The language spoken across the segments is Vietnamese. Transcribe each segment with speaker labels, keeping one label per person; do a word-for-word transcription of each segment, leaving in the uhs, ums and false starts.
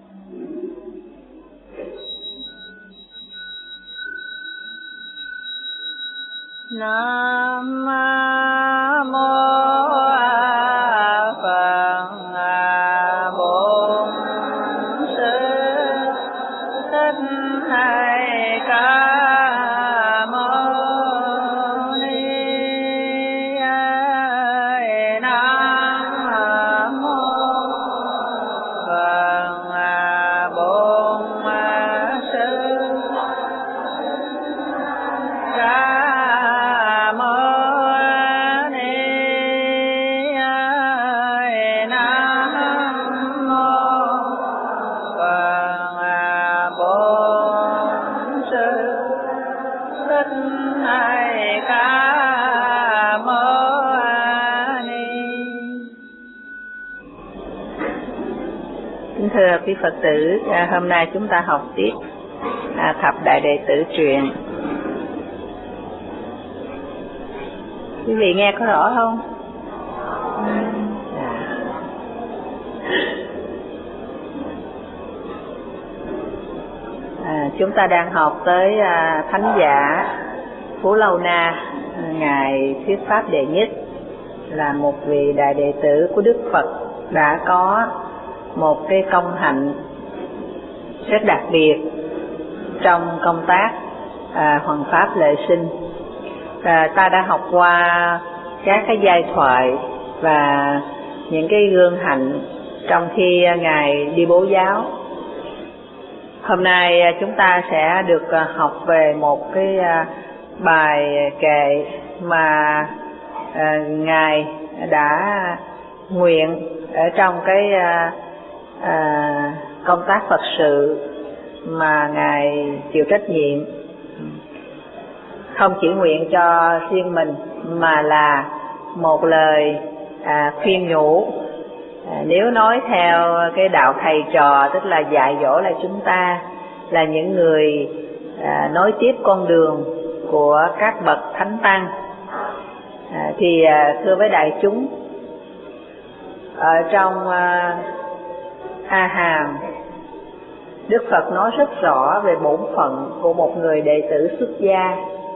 Speaker 1: Nam mô Phật Bổn Sư Thích Ca Mâu Ni. Nam mô Phật Bổn Sư Thưa quý Phật tử, à, hôm nay chúng ta học tiếp à, thập đại đệ tử truyền. Quý vị nghe có rõ không? À. À, chúng ta đang học tới à, Thánh giả Phú Lâu Na, ngài thuyết pháp đệ nhất, là một vị đại đệ tử của Đức Phật, đã có một cái công hạnh rất đặc biệt trong công tác à, hoằng pháp lệ sinh. À, ta đã học qua các cái giai thoại và những cái gương hạnh trong khi ngài đi bố giáo. Hôm nay chúng ta sẽ được học về một cái bài kệ mà à, ngài đã nguyện ở trong cái à, à, công tác Phật sự mà ngài chịu trách nhiệm, không chỉ nguyện cho riêng mình mà là một lời à, khuyên nhủ. À, nếu nói theo cái đạo thầy trò, tức là dạy dỗ là chúng ta là những người à, nối tiếp con đường của các bậc thánh tăng, à, thì à, thưa với đại chúng, ở trong à, A Hàm, Đức Phật nói rất rõ về bổn phận của một người đệ tử xuất gia.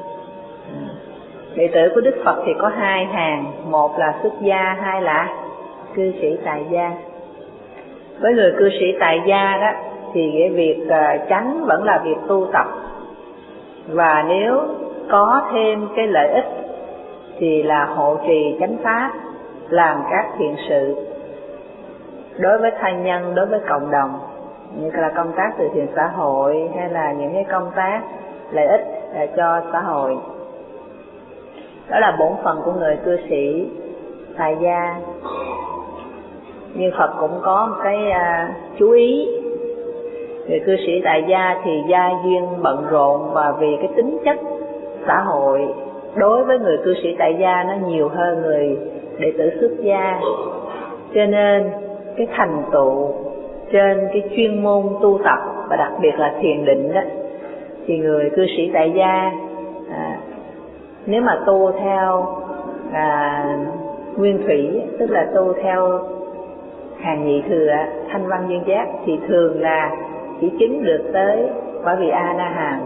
Speaker 1: Đệ tử của Đức Phật thì có hai hàng, một là xuất gia, hai là cư sĩ tại gia. Với người cư sĩ tại gia đó thì cái việc chánh vẫn là việc tu tập, và nếu có thêm cái lợi ích thì là hộ trì chánh pháp, làm các thiện sự đối với tha nhân, đối với cộng đồng, như là công tác từ thiện xã hội hay là những cái công tác lợi ích cho xã hội. Đó là bổn phận của người cư sĩ tại gia. Nhưng Phật cũng có một cái uh, chú ý, người cư sĩ tại gia thì gia duyên bận rộn, và vì cái tính chất xã hội đối với người cư sĩ tại gia nó nhiều hơn người đệ tử xuất gia, cho nên cái thành tựu trên cái chuyên môn tu tập và đặc biệt là thiền định đó, thì người cư sĩ tại gia à, nếu mà tu theo à, nguyên thủy, tức là tu theo hàng nhị thừa thanh văn duyên giác, thì thường là chỉ chứng được tới quả vị A Na Hàm.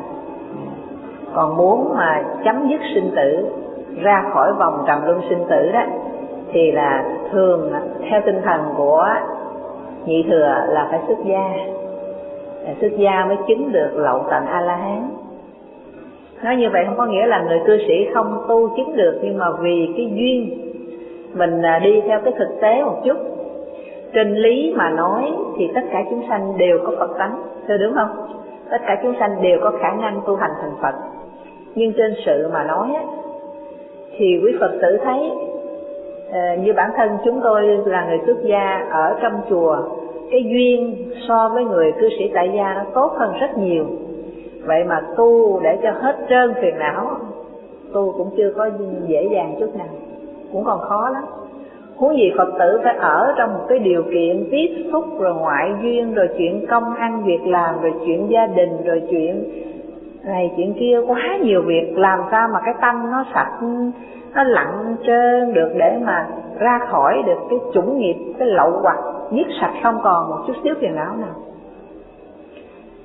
Speaker 1: Còn muốn mà chấm dứt sinh tử, ra khỏi vòng trầm luân sinh tử đó, thì là thường theo tinh thần của nhị thừa là phải xuất gia. Xuất gia mới chứng được lậu tận A La Hán. Nói như vậy không có nghĩa là người cư sĩ không tu chứng được, nhưng mà vì cái duyên mình đi theo cái thực tế một chút. Trên lý mà nói thì tất cả chúng sanh đều có Phật tánh, thưa đúng không? Tất cả chúng sanh đều có khả năng tu hành thành Phật. Nhưng trên sự mà nói á, thì quý Phật tử thấy à, như bản thân chúng tôi là người xuất gia ở trong chùa, cái duyên so với người cư sĩ tại gia nó tốt hơn rất nhiều. Vậy mà tu để cho hết trơn phiền não, tu cũng chưa có dễ dàng chút nào, cũng còn khó lắm. Huống gì Phật tử phải ở trong một cái điều kiện tiếp xúc, rồi ngoại duyên, rồi chuyện công ăn việc làm, rồi chuyện gia đình, rồi chuyện này chuyện kia, quá nhiều việc. Làm sao mà cái tâm nó sạch, nó lặng trơn được để mà ra khỏi được cái chủng nghiệp, cái lậu hoặc, giết sạch không còn một chút xíu phiền não nào.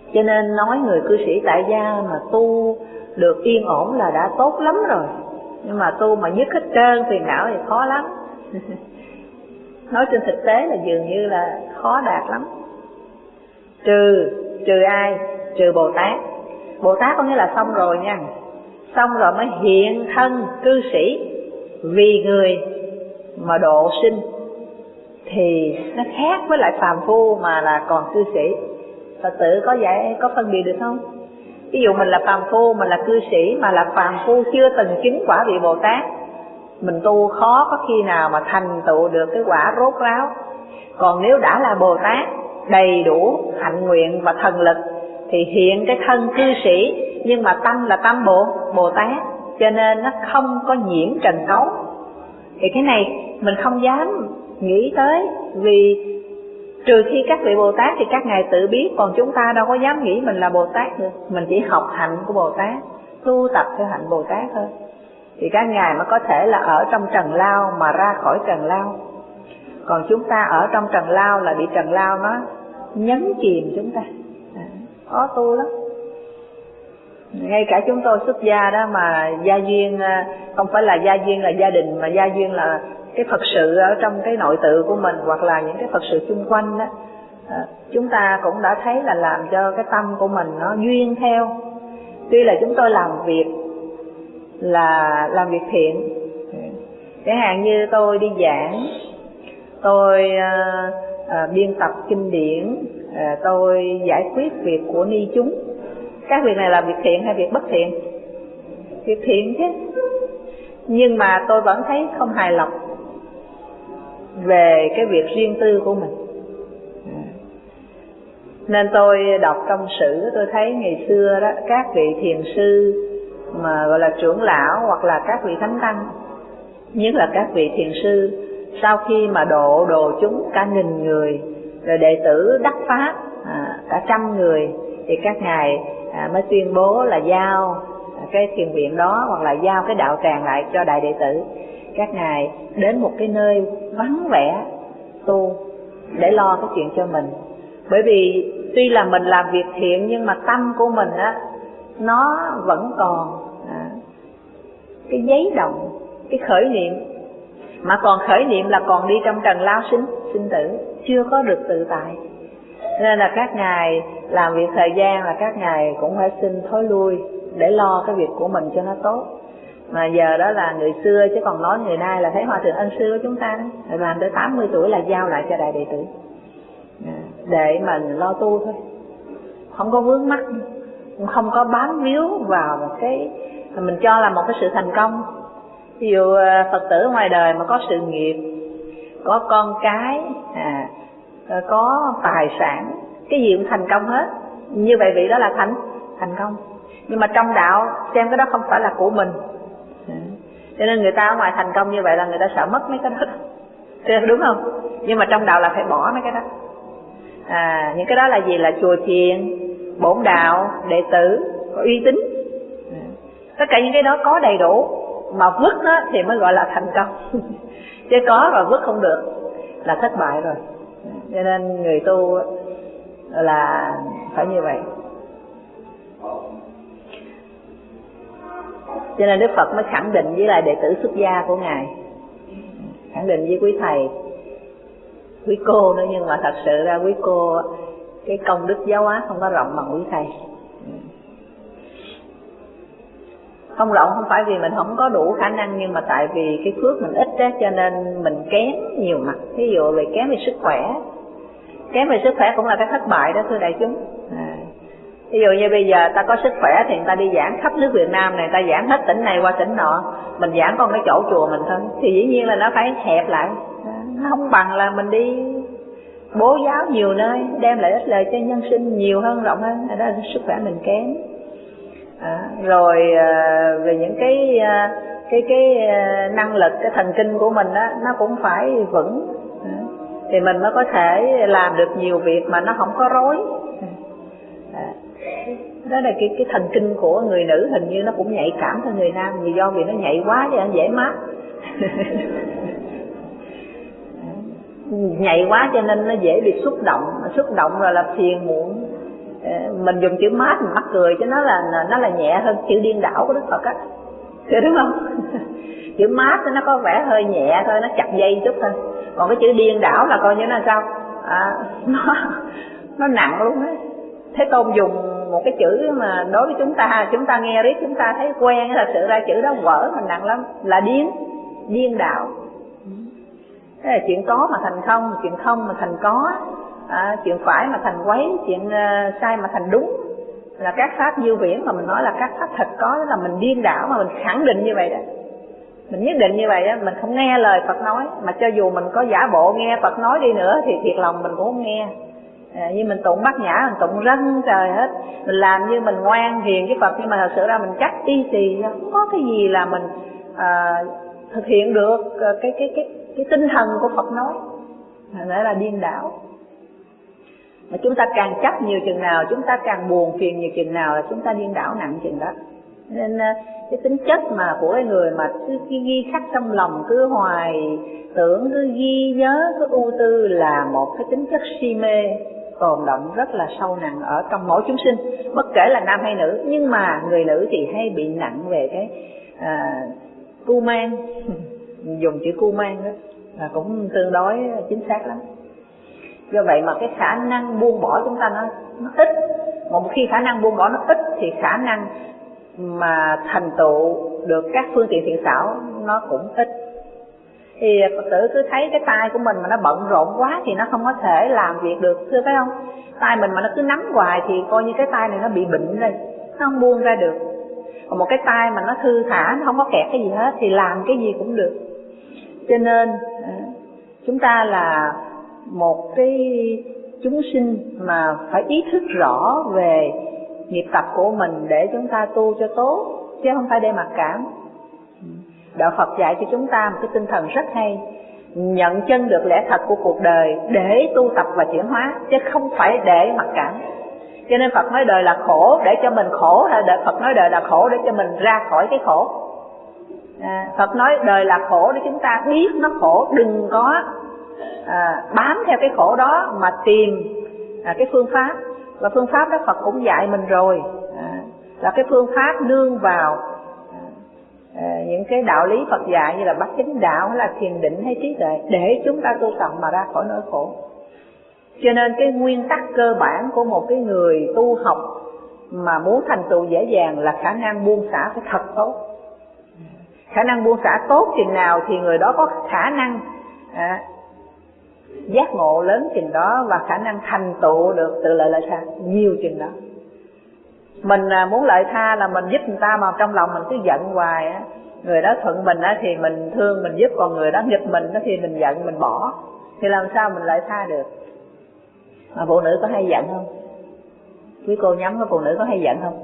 Speaker 1: Cho nên nói người cư sĩ tại gia mà tu được yên ổn là đã tốt lắm rồi. Nhưng mà tu mà dứt hết trơn phiền não thì khó lắm. Nói trên thực tế là dường như là khó đạt lắm. Trừ, trừ ai? Trừ Bồ Tát. Bồ Tát có nghĩa là xong rồi nha. Xong rồi mới hiện thân cư sĩ vì người mà độ sinh, thì nó khác với lại phàm phu mà là còn cư sĩ. Phật tử có giải có phân biệt được không? Ví dụ mình là phàm phu, mình là cư sĩ, mà là phàm phu chưa từng chứng quả vị Bồ Tát, mình tu khó có khi nào mà thành tựu được cái quả rốt ráo. Còn nếu đã là Bồ Tát đầy đủ hạnh nguyện và thần lực thì hiện cái thân cư sĩ, nhưng mà tâm là tâm Bồ Bồ Tát, cho nên nó không có nhiễm trần cấu. Thì cái này mình không dám nghĩ tới, vì trừ khi các vị Bồ Tát thì các ngài tự biết, còn chúng ta đâu có dám nghĩ mình là Bồ Tát được. Mình chỉ học hạnh của Bồ Tát, tu tập theo hạnh Bồ Tát thôi, thì các ngài mới có thể là ở trong trần lao mà ra khỏi trần lao. Còn chúng ta ở trong trần lao là bị trần lao nó nhấn chìm chúng ta, à, khó tu lắm. Ngay cả chúng tôi xuất gia đó mà gia duyên, không phải là gia duyên là gia đình, mà gia duyên là cái Phật sự ở trong cái nội tự của mình, hoặc là những cái Phật sự xung quanh đó, à, chúng ta cũng đã thấy là làm cho cái tâm của mình nó duyên theo. Tuy là chúng tôi làm việc là làm việc thiện, chẳng hạn như tôi đi giảng, tôi uh, uh, biên tập kinh điển, uh, tôi giải quyết việc của ni chúng. Các việc này là việc thiện hay việc bất thiện? Việc thiện chứ. Nhưng mà tôi vẫn thấy không hài lòng về cái việc riêng tư của mình. Nên tôi đọc trong sử, tôi thấy ngày xưa đó, các vị thiền sư mà gọi là trưởng lão hoặc là các vị thánh tăng, nhất là các vị thiền sư, sau khi mà độ độ chúng cả nghìn người, rồi đệ tử đắc pháp à, cả trăm người, thì các ngài à, mới tuyên bố là giao cái thiền viện đó, hoặc là giao cái đạo tràng lại cho đại đệ tử. Các ngài đến một cái nơi vắng vẻ tu để lo cái chuyện cho mình. Bởi vì tuy là mình làm việc thiện, nhưng mà tâm của mình á, nó vẫn còn à, cái giấy động, cái khởi niệm. Mà còn khởi niệm là còn đi trong trần lao sinh, sinh tử, chưa có được tự tại. Nên là các ngài làm việc thời gian là các ngài cũng phải xin thối lui để lo cái việc của mình cho nó tốt. Mà giờ đó là người xưa, chứ còn nói người nay là thấy Hòa Thượng Ân Sư của chúng ta đó, làm tới tám mươi tuổi là giao lại cho đại đệ tử để mà lo tu thôi, không có vướng mắc, cũng không có bám víu vào một cái mình cho là một cái sự thành công. Ví dụ Phật tử ngoài đời mà có sự nghiệp, có con cái, à, có tài sản, cái gì cũng thành công hết, như vậy vị đó là thành thành công. Nhưng mà trong đạo xem cái đó không phải là của mình, cho nên người ta ở ngoài thành công như vậy là người ta sợ mất mấy cái đó, đúng không? Nhưng mà trong đạo là phải bỏ mấy cái đó. À, những cái đó là gì? Là chùa chiền, bổn đạo, đệ tử có uy tín, tất cả những cái đó có đầy đủ, mà vứt đó thì mới gọi là thành công. Chứ có rồi vứt không được là thất bại rồi. Cho nên người tu là phải như vậy. Cho nên Đức Phật mới khẳng định với lại đệ tử xuất gia của Ngài, khẳng định với quý thầy, quý cô nữa, nhưng mà thật sự ra quý cô cái công đức giáo hóa không có rộng bằng quý thầy. Không rộng không phải vì mình không có đủ khả năng, nhưng mà tại vì cái phước mình ít đó, cho nên mình kém nhiều mặt. Ví dụ về kém về sức khỏe, kém về sức khỏe cũng là cái thất bại đó thưa đại chúng. À, ví dụ như bây giờ ta có sức khỏe thì người ta đi giảng khắp nước Việt Nam này, ta giảng hết tỉnh này qua tỉnh nọ, mình giảng con cái chỗ chùa mình thôi, thì dĩ nhiên là nó phải hẹp lại. Nó không bằng là mình đi bố giáo nhiều nơi, đem lại ích lợi cho nhân sinh nhiều hơn, rộng hơn. Đó là sức khỏe mình kém. À, rồi à, về những cái à, cái cái à, năng lực, cái thần kinh của mình đó, nó cũng phải vững, à, thì mình mới có thể làm được nhiều việc mà nó không có rối. À, đó là cái cái thần kinh của người nữ hình như nó cũng nhạy cảm hơn người nam, vì do vì nó nhạy quá cho nên dễ mát. Nhạy quá cho nên nó dễ bị xúc động, xúc động rồi là phiền muộn. Mình dùng chữ mát mình mắc cười chứ nó là nó là nhẹ hơn chữ điên đảo của Đức Phật á, đúng không? Chữ mát nó có vẻ hơi nhẹ thôi, nó chặt dây chút thôi. Còn cái chữ điên đảo là coi như là sao? À, nó nó nặng luôn á. Thế Tôn dùng một cái chữ mà đối với chúng ta, chúng ta nghe riết chúng ta thấy quen, thật sự ra chữ đó vỡ mình nặng lắm, là điên, điên đảo. Thế là chuyện có mà thành không, chuyện không mà thành có, à, chuyện phải mà thành quấy, chuyện uh, sai mà thành đúng. Là các pháp như viễn mà mình nói là các pháp thật có, đó là mình điên đảo mà mình khẳng định như vậy đó. Mình nhất định như vậy đó, mình không nghe lời Phật nói, mà cho dù mình có giả bộ nghe Phật nói đi nữa thì thiệt lòng mình cũng không nghe. À, như mình tụng Bát Nhã, mình tụng rân trời hết, mình làm như mình ngoan hiền với Phật, nhưng mà thật sự ra mình chắc y xì, không có cái gì là mình à, thực hiện được cái cái cái cái tinh thần của Phật nói, nghĩa là điên đảo. Mà chúng ta càng chấp nhiều chừng nào, chúng ta càng buồn phiền nhiều chừng nào là chúng ta điên đảo nặng chừng đó. Nên cái tính chất mà của cái người mà cứ ghi khắc trong lòng, cứ hoài tưởng, cứ ghi nhớ, cứ ưu tư là một cái tính chất si mê tồn động rất là sâu nặng ở trong mỗi chúng sinh, bất kể là nam hay nữ. Nhưng mà người nữ thì hay bị nặng về cái à, cu mang, dùng chữ cu mang đó là cũng tương đối chính xác lắm. Do vậy mà cái khả năng buông bỏ chúng ta nó, nó ít. Một khi khả năng buông bỏ nó ít thì khả năng mà thành tựu được các phương tiện thiện xảo nó cũng ít. Thì Phật tử cứ thấy cái tay của mình mà nó bận rộn quá thì nó không có thể làm việc được, thưa phải không? Tay mình mà nó cứ nắm hoài thì coi như cái tay này nó bị bệnh rồi, nó không buông ra được. Còn một cái tay mà nó thư thả, nó không có kẹt cái gì hết thì làm cái gì cũng được. Cho nên chúng ta là một cái chúng sinh mà phải ý thức rõ về nghiệp tập của mình để chúng ta tu cho tốt, chứ không phải để mặc cảm. Đạo Phật dạy cho chúng ta một cái tinh thần rất hay, nhận chân được lẽ thật của cuộc đời để tu tập và chuyển hóa, chứ không phải để mặc cảm. Cho nên Phật nói đời là khổ để cho mình khổ, hay Phật nói đời là khổ để cho mình ra khỏi cái khổ. À, Phật nói đời là khổ để chúng ta biết nó khổ, đừng có à, bám theo cái khổ đó mà tìm à, cái phương pháp. Và phương pháp đó Phật cũng dạy mình rồi, à, là cái phương pháp nương vào à, những cái đạo lý Phật dạy như là bát chánh đạo hay là thiền định hay trí tuệ để chúng ta tu tập mà ra khỏi nỗi khổ. Cho nên cái nguyên tắc cơ bản của một cái người tu học mà muốn thành tựu dễ dàng là khả năng buông xả phải thật tốt. Khả năng buông xả tốt chừng nào thì người đó có khả năng à, giác ngộ lớn chừng đó, và khả năng thành tựu được tự lợi lợi tha nhiều chừng đó. Mình muốn lợi tha là mình giúp người ta mà trong lòng mình cứ giận hoài á, người đó thuận mình á thì mình thương mình giúp, còn người đó nghịch mình á thì mình giận mình bỏ, thì làm sao mình lợi tha được? Mà phụ nữ có hay giận không? Quý cô nhắm với phụ nữ có hay giận không?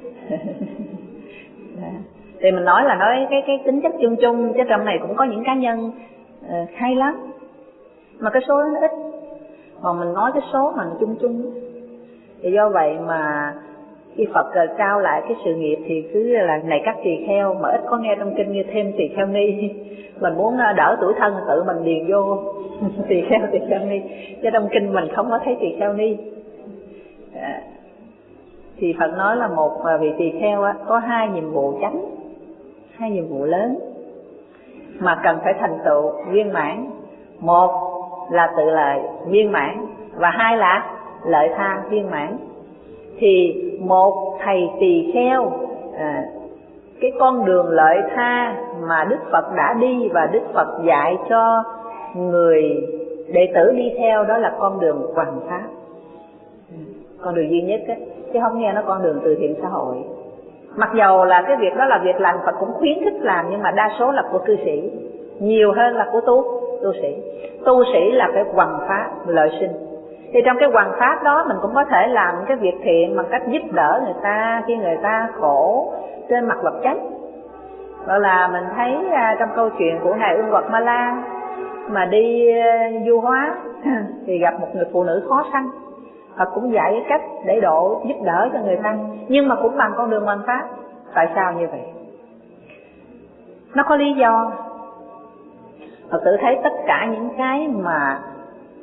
Speaker 1: Thì mình nói là nói cái cái tính chất chung chung, chứ trong này cũng có những cá nhân uh, hay lắm, mà cái số nó ít. Còn mình nói cái số mà chung chung. Thì do vậy mà khi Phật trao lại cái sự nghiệp thì cứ là này các tỳ kheo, mà ít có nghe trong kinh như thêm tỳ kheo ni. Mình muốn đỡ tuổi thân tự mình điền vô tỳ kheo tỳ kheo ni, chứ trong kinh mình không có thấy tỳ kheo ni. À, thì Phật nói là một vị tỳ kheo á, có hai nhiệm vụ chánh, hai nhiệm vụ lớn mà cần phải thành tựu viên mãn. Một là tự lợi viên mãn, và hai là lợi tha viên mãn. Thì một thầy tỳ kheo à, cái con đường lợi tha mà Đức Phật đã đi và Đức Phật dạy cho người đệ tử đi theo, đó là con đường hoằng pháp, con đường duy nhất ấy, chứ không nghe nó con đường từ thiện xã hội. Mặc dầu là cái việc đó là việc làm Phật cũng khuyến khích làm, nhưng mà đa số là của cư sĩ, nhiều hơn là của tu tu sĩ. Tu sĩ là cái hoằng pháp lợi sinh. Thì trong cái hoằng pháp đó mình cũng có thể làm cái việc thiện bằng cách giúp đỡ người ta khi người ta khổ trên mặt vật chất. Gọi là mình thấy trong câu chuyện của ngài Ưng Quật Ma La mà đi du hóa thì gặp một người phụ nữ khó sanh, Phật cũng dạy cái cách để độ giúp đỡ cho người ta, nhưng mà cũng bằng con đường hoằng pháp. Tại sao như vậy? Nó có lý do. Phật tử thấy tất cả những cái mà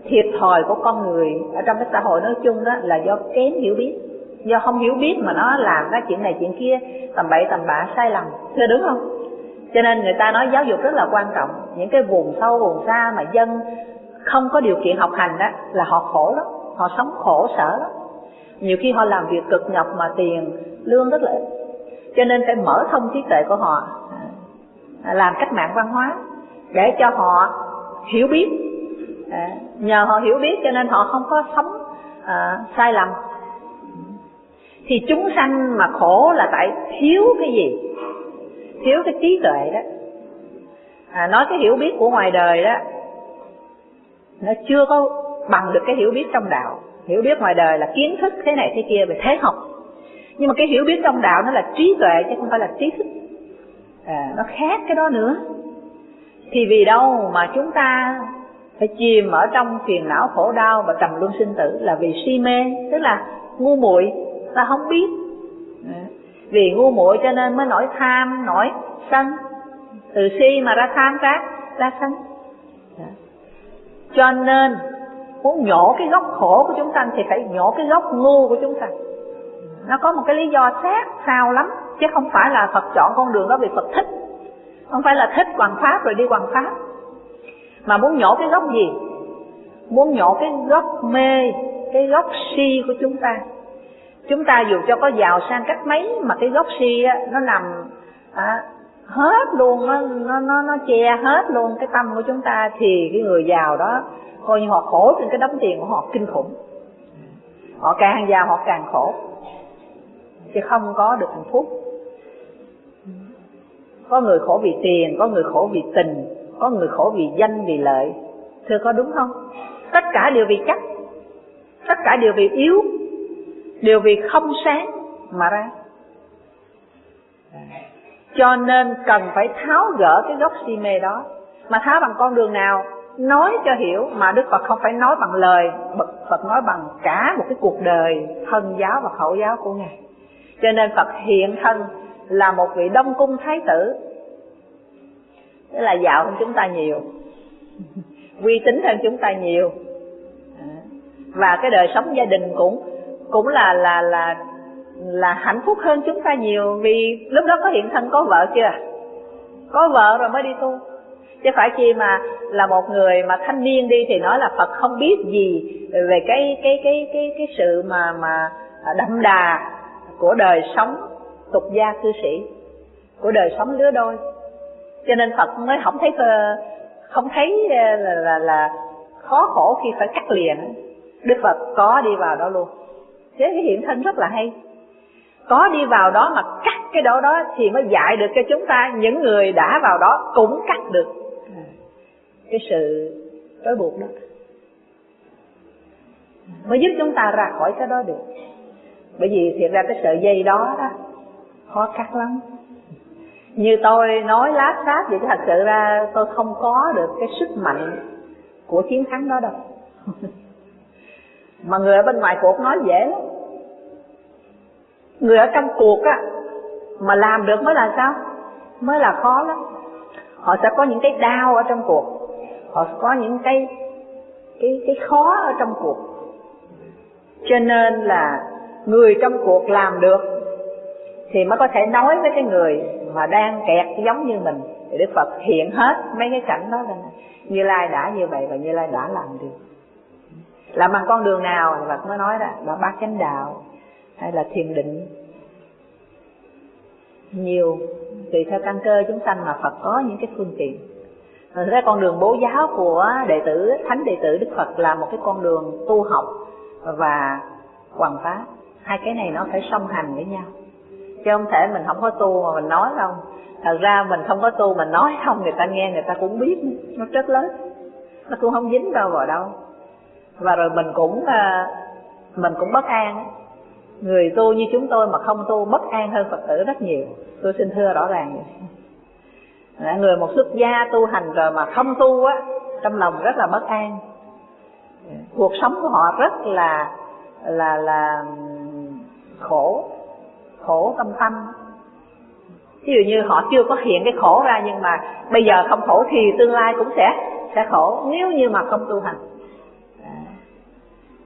Speaker 1: thiệt thòi của con người ở trong cái xã hội nói chung đó là do kém hiểu biết, do không hiểu biết mà nó làm cái chuyện này chuyện kia tầm bậy tầm bạ sai lầm, thưa đúng không? Cho nên người ta nói giáo dục rất là quan trọng. Những cái vùng sâu vùng xa mà dân không có điều kiện học hành đó là họ khổ lắm, họ sống khổ sở lắm. Nhiều khi họ làm việc cực nhọc mà tiền lương rất là ít. Cho nên phải mở thông trí tuệ của họ, làm cách mạng văn hóa để cho họ hiểu biết. À, nhờ họ hiểu biết cho nên họ không có sống à, sai lầm. Thì chúng sanh mà khổ là tại thiếu cái gì? Thiếu cái trí tuệ đó. À, nói cái hiểu biết của ngoài đời đó nó chưa có bằng được cái hiểu biết trong đạo. Hiểu biết ngoài đời là kiến thức thế này thế kia về thế học, nhưng mà cái hiểu biết trong đạo nó là trí tuệ chứ không phải là trí thức. À, nó khác cái đó nữa. Thì vì đâu mà chúng ta phải chìm ở trong phiền não khổ đau và trầm luân sinh tử? Là vì si mê, tức là ngu muội, ta không biết. À, vì ngu muội cho nên mới nổi tham, nổi sân. Từ si mà ra tham ra, ra sân. À, cho nên muốn nhổ cái gốc khổ của chúng sanh thì phải nhổ cái gốc ngu của chúng sanh. Nó có một cái lý do sát sao lắm, chứ không phải là Phật chọn con đường đó vì Phật thích. Không phải là thích hoằng pháp rồi đi hoằng pháp. Mà muốn nhổ cái gốc gì? Muốn nhổ cái gốc mê, cái gốc si của chúng ta. Chúng ta dù cho có giàu sang cách mấy mà cái gốc si á, nó nằm à, hết luôn, nó, nó, nó, nó che hết luôn cái tâm của chúng ta, thì cái người giàu đó coi như họ khổ trên cái đống tiền của họ kinh khủng. Họ càng giàu họ càng khổ, chứ không có được hạnh phúc. Có người khổ vì tiền, có người khổ vì tình, có người khổ vì danh vì lợi. Thưa có đúng không? Tất cả đều vì chấp, tất cả đều vì yếu, đều vì không sáng mà ra. Cho nên cần phải tháo gỡ cái gốc si mê đó. Mà tháo bằng con đường nào? Nói cho hiểu. Mà Đức Phật không phải nói bằng lời, Phật nói bằng cả một cái cuộc đời thân giáo và khẩu giáo của Ngài. Cho nên Phật hiện thân là một vị Đông Cung Thái tử, tức là giàu hơn chúng ta nhiều, uy tín hơn chúng ta nhiều, và cái đời sống gia đình cũng cũng là là là là hạnh phúc hơn chúng ta nhiều. Vì lúc đó có hiện thân, có vợ chưa? Có vợ rồi mới đi tu. Chứ phải chi mà là một người mà thanh niên đi thì nói là Phật không biết gì về cái cái cái cái cái sự mà mà đậm đà của đời sống tục gia cư sĩ, của đời sống lứa đôi. Cho nên Phật mới không thấy không thấy là là, là khó khổ khi phải cắt liền. Đức Phật có đi vào đó luôn. Thế cái hiện thân rất là hay. Có đi vào đó mà cắt cái đó đó thì mới dạy được cho chúng ta, những người đã vào đó cũng cắt được cái sự trói buộc đó, mới giúp chúng ta ra khỏi cái đó được. Bởi vì thiệt ra cái sợi dây đó đó khó cắt lắm. Như tôi nói lát sát vậy chứ thật sự ra tôi không có được cái sức mạnh của chiến thắng đó đâu. Mà người ở bên ngoài cuộc nói dễ lắm. Người ở trong cuộc á mà làm được mới là sao? Mới là khó lắm. Họ sẽ có những cái đau ở trong cuộc, họ sẽ có những cái cái cái khó ở trong cuộc. Cho nên là người trong cuộc làm được thì mới có thể nói với cái người mà đang kẹt giống như mình. Thì Đức Phật hiện hết mấy cái cảnh đó lên. Như Lai đã như vậy và Như Lai đã làm được. Làm bằng con đường nào? Phật mới nói đó là bát chánh đạo hay là thiền định. Nhiều tùy theo căn cơ chúng sanh mà Phật có những cái phương tiện. Rồi cái con đường bố giáo của đệ tử, thánh đệ tử Đức Phật là một cái con đường tu học và hoằng pháp. Hai cái này nó phải song hành với nhau, chứ không thể mình không có tu mà mình nói không. Thật ra mình không có tu mình nói không, người ta nghe người ta cũng biết, nó rất lớn, nó cũng không dính đâu vào đâu. Và rồi mình cũng mình cũng bất an. Người tu như chúng tôi mà không tu bất an hơn Phật tử rất nhiều. Tôi xin thưa rõ ràng vậy. Người một xuất gia tu hành rồi mà không tu á, trong lòng rất là bất an. Cuộc sống của họ rất là là là khổ, khổ tâm tâm. Ví dụ như họ chưa có hiện cái khổ ra, nhưng mà bây giờ không khổ thì tương lai cũng sẽ sẽ khổ nếu như mà không tu hành.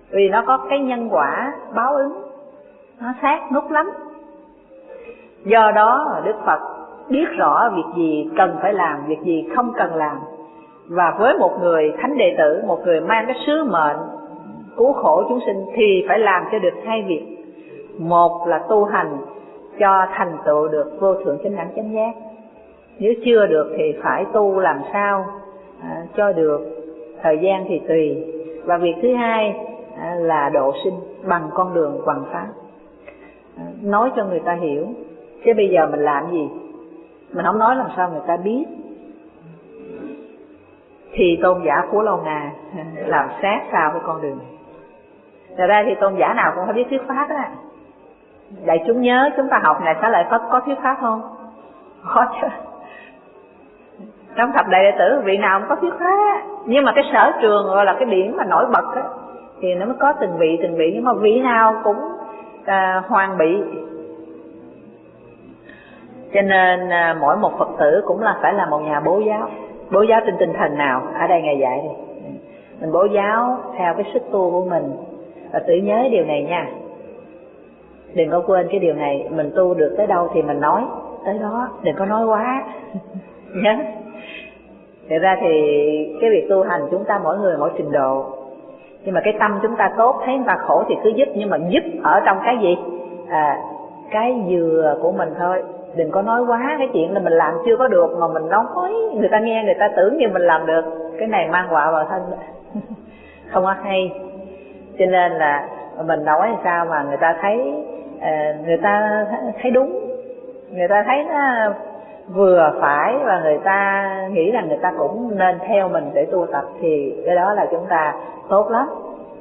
Speaker 1: Vì nó có cái nhân quả báo ứng, nó sát nút lắm. Do đó Đức Phật biết rõ việc gì cần phải làm, việc gì không cần làm. Và với một người thánh đệ tử, một người mang cái sứ mệnh cứu khổ chúng sinh thì phải làm cho được hai việc. Một là tu hành cho thành tựu được vô thượng chánh đẳng chánh giác. Nếu chưa được thì phải tu làm sao à, cho được, thời gian thì tùy. Và việc thứ hai à, là độ sinh bằng con đường hoằng pháp, à, nói cho người ta hiểu. Chứ bây giờ mình làm gì, mình không nói làm sao người ta biết. Thì tôn giả Phú Lâu Na làm sát sao với con đường này. Thật ra thì tôn giả nào cũng phải biết thuyết pháp đó. Đại chúng nhớ chúng ta học Ngài Xá Lợi Phất có thuyết pháp không? Có chứ. Trong thập đại đệ tử vị nào cũng có thuyết pháp. Nhưng mà cái sở trường gọi là cái điểm mà nổi bật đó, thì nó mới có từng vị từng vị. Nhưng mà vị nào cũng à, hoàn bị. Cho nên à, mỗi một Phật tử cũng là phải là một nhà bố giáo. Bố giáo trên tinh thần nào? Ở đây Ngài dạy đi. Mình bố giáo theo cái sức tu của mình. Và tự nhớ điều này nha, đừng có quên cái điều này. Mình tu được tới đâu thì mình nói tới đó, đừng có nói quá. Nhớ. Thật ra thì cái việc tu hành chúng ta mỗi người mỗi trình độ. Nhưng mà cái tâm chúng ta tốt, thấy người ta khổ thì cứ giúp. Nhưng mà giúp ở trong cái gì? À, cái dừa của mình thôi. Đừng có nói quá cái chuyện là mình làm chưa có được mà mình nói, người ta nghe người ta tưởng như mình làm được. Cái này mang họa vào thân. Không có hay. Cho nên là mình nói làm sao mà người ta thấy, người ta thấy đúng, người ta thấy nó vừa phải, và người ta nghĩ rằng người ta cũng nên theo mình để tu tập, thì cái đó là chúng ta tốt lắm.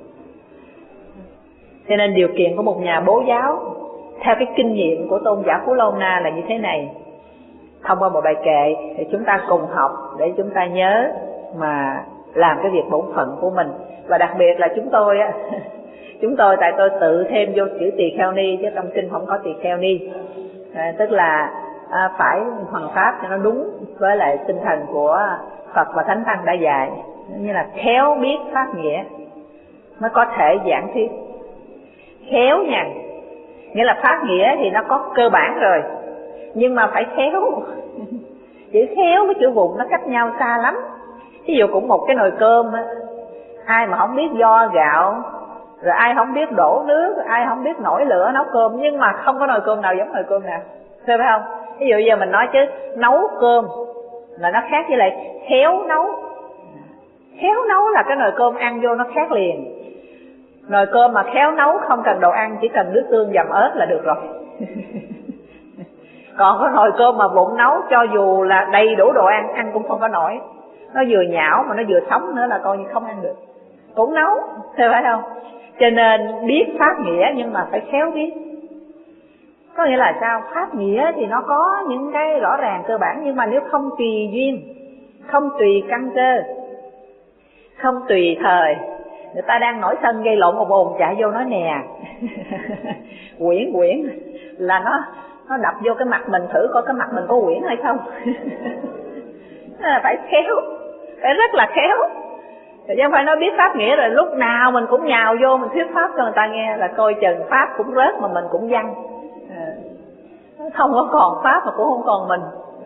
Speaker 1: Cho nên điều kiện của một nhà bố giáo theo cái kinh nghiệm của tôn giả Phú Lâu Na là như thế này. Thông qua một bài kệ thì chúng ta cùng học để chúng ta nhớ mà làm cái việc bổn phận của mình. Và đặc biệt là chúng tôi á, chúng tôi tại tôi tự thêm vô chữ tỳ kheo ni, chứ trong kinh không có tỳ kheo ni. À, tức là à, phải hoằng pháp cho nó đúng với lại tinh thần của Phật và Thánh Tăng đã dạy. Như là khéo biết pháp nghĩa mới có thể giảng thuyết. Khéo nha, nghĩa là pháp nghĩa thì nó có cơ bản rồi, nhưng mà phải khéo. Chữ khéo với chữ vụng nó cách nhau xa lắm. Ví dụ cũng một cái nồi cơm á, ai mà không biết vo gạo, rồi ai không biết đổ nước, ai không biết nổi lửa nấu cơm, nhưng mà không có nồi cơm nào giống nồi cơm nào, thấy phải không? Ví dụ giờ mình nói chứ nấu cơm là nó khác với lại khéo nấu. Khéo nấu là cái nồi cơm ăn vô nó khác liền. Nồi cơm mà khéo nấu không cần đồ ăn, chỉ cần nước tương dầm ớt là được rồi. Còn có nồi cơm mà vụng nấu, cho dù là đầy đủ đồ ăn, ăn cũng không có nổi. Nó vừa nhão mà nó vừa sống nữa là coi như không ăn được. Cũng nấu, thấy phải không? Cho nên biết pháp nghĩa nhưng mà phải khéo biết. Có nghĩa là sao? Pháp nghĩa thì nó có những cái rõ ràng cơ bản, nhưng mà nếu không tùy duyên, không tùy căn cơ, không tùy thời, người ta đang nổi sân gây lộn một ồn chạy vô nói nè quyển quyển là nó nó đập vô cái mặt mình, thử coi cái mặt mình có quyển hay không. Phải khéo, phải rất là khéo. Chứ không phải nói biết pháp nghĩa rồi lúc nào mình cũng nhào vô mình thuyết pháp cho người ta nghe, là coi chừng pháp cũng rớt mà mình cũng văng. Không có còn pháp mà cũng không còn mình.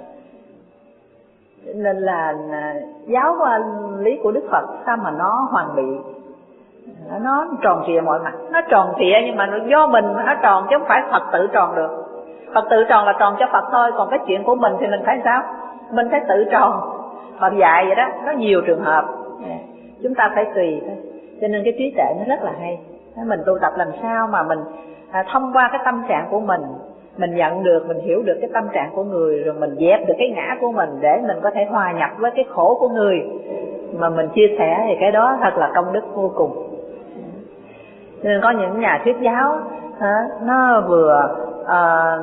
Speaker 1: Nên là giáo lý của Đức Phật sao mà nó hoàn bị, nó tròn trịa mọi mặt. Nó tròn trịa nhưng mà do mình mà nó tròn, chứ không phải Phật tự tròn được. Phật tự tròn là tròn cho Phật thôi, còn cái chuyện của mình thì mình phải sao? Mình phải tự tròn. Phật dạy vậy đó, nó nhiều trường hợp, chúng ta phải tùy thôi. Cho nên cái trí tuệ nó rất là hay. Mình tu tập làm sao mà mình à, thông qua cái tâm trạng của mình, mình nhận được, mình hiểu được cái tâm trạng của người, rồi mình dẹp được cái ngã của mình để mình có thể hòa nhập với cái khổ của người mà mình chia sẻ, thì cái đó thật là công đức vô cùng. Nên có những nhà thuyết giáo hả, nó vừa à,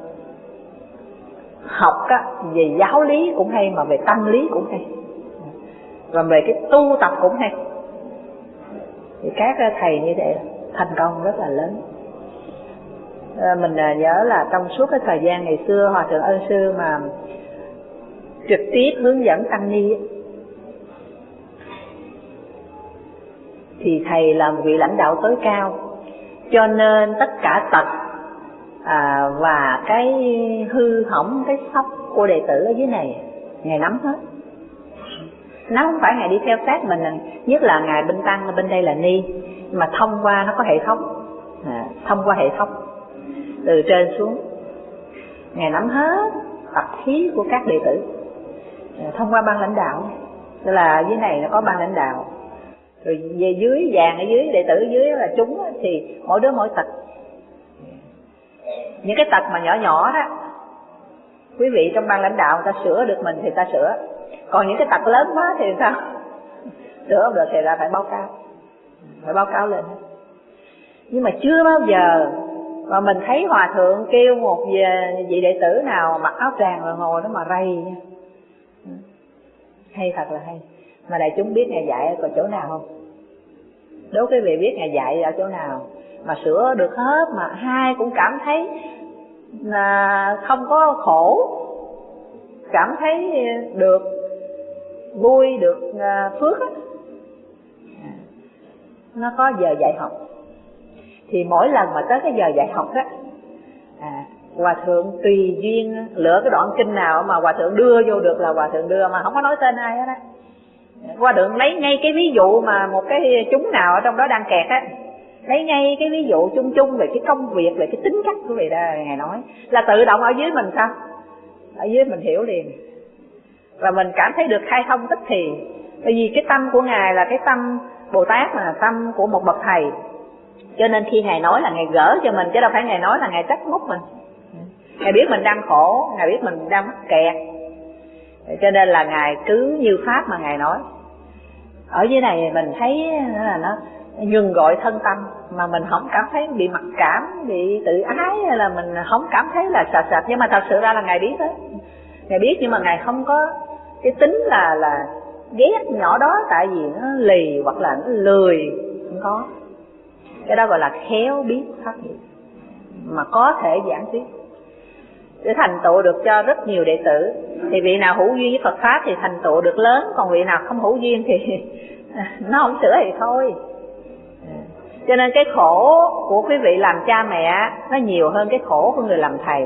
Speaker 1: học á, về giáo lý cũng hay, mà về tâm lý cũng hay, và về cái tu tập cũng hay. Thì các thầy như vậy thành công rất là lớn. À, mình nhớ là trong suốt cái thời gian ngày xưa Hòa thượng Ân Sư mà trực tiếp hướng dẫn tăng ni, thì thầy là một vị lãnh đạo tối cao, cho nên tất cả tật à, và cái hư hỏng, cái sốc của đệ tử ở dưới này ngài nắm hết. Nó không phải ngài đi theo sát mình, nhất là ngài bên tăng, bên đây là ni, mà thông qua nó có hệ thống, à, thông qua hệ thống từ trên xuống, ngài nắm hết tập khí của các đệ tử, à, thông qua ban lãnh đạo. Tức là dưới này nó có ban lãnh đạo, rồi về dưới vàng ở dưới, đệ tử ở dưới là chúng, thì mỗi đứa mỗi tật. Những cái tật mà nhỏ nhỏ đó, quý vị trong ban lãnh đạo người ta sửa được mình thì ta sửa, còn những cái tật lớn quá thì sao? Sửa không được thì là phải báo cáo, phải báo cáo lên. Nhưng mà chưa bao giờ mà mình thấy hòa thượng kêu một vị đệ tử nào mặc áo tràng rồi ngồi đó mà rầy nha. Hay, thật là hay. Mà đại chúng biết ngài dạy ở chỗ nào không? Đố quý vị biết ngài dạy ở chỗ nào mà sửa được hết, mà hai cũng cảm thấy là không có khổ, cảm thấy được vui, được phước á. Nó có giờ dạy học, thì mỗi lần mà tới cái giờ dạy học á, à, hòa thượng tùy duyên lựa cái đoạn kinh nào mà hòa thượng đưa vô được là hòa thượng đưa, mà không có nói tên ai hết á. Hòa thượng lấy ngay cái ví dụ mà một cái chúng nào ở trong đó đang kẹt á, lấy ngay cái ví dụ chung chung về cái công việc, về cái tính cách của vị đó, ngài nói là tự động ở dưới mình sao? Ở dưới mình hiểu liền, và mình cảm thấy được khai thông tức thì. Bởi vì cái tâm của ngài là cái tâm Bồ Tát, mà tâm của một bậc thầy, cho nên khi ngài nói là ngài gỡ cho mình, chứ đâu phải ngài nói là ngài trách móc mình. Ngài biết mình đang khổ, ngài biết mình đang mắc kẹt, cho nên là ngài cứ như pháp mà ngài nói. Ở dưới này mình thấy là nó nhuần gọi thân tâm, mà mình không cảm thấy bị mặc cảm, bị tự ái, hay là mình không cảm thấy là sạch sạch. Nhưng mà thật sự ra là ngài biết hết, ngài biết, nhưng mà ngài không có cái tính là là ghét nhỏ đó tại vì nó lì hoặc là nó lười, không có. Cái đó gọi là khéo biết phát hiện, mà có thể giảng thuyết để thành tựu được cho rất nhiều đệ tử. Thì vị nào hữu duyên với Phật pháp thì thành tựu được lớn, còn vị nào không hữu duyên thì nó không sửa thì thôi. Cho nên cái khổ của quý vị làm cha mẹ nó nhiều hơn cái khổ của người làm thầy,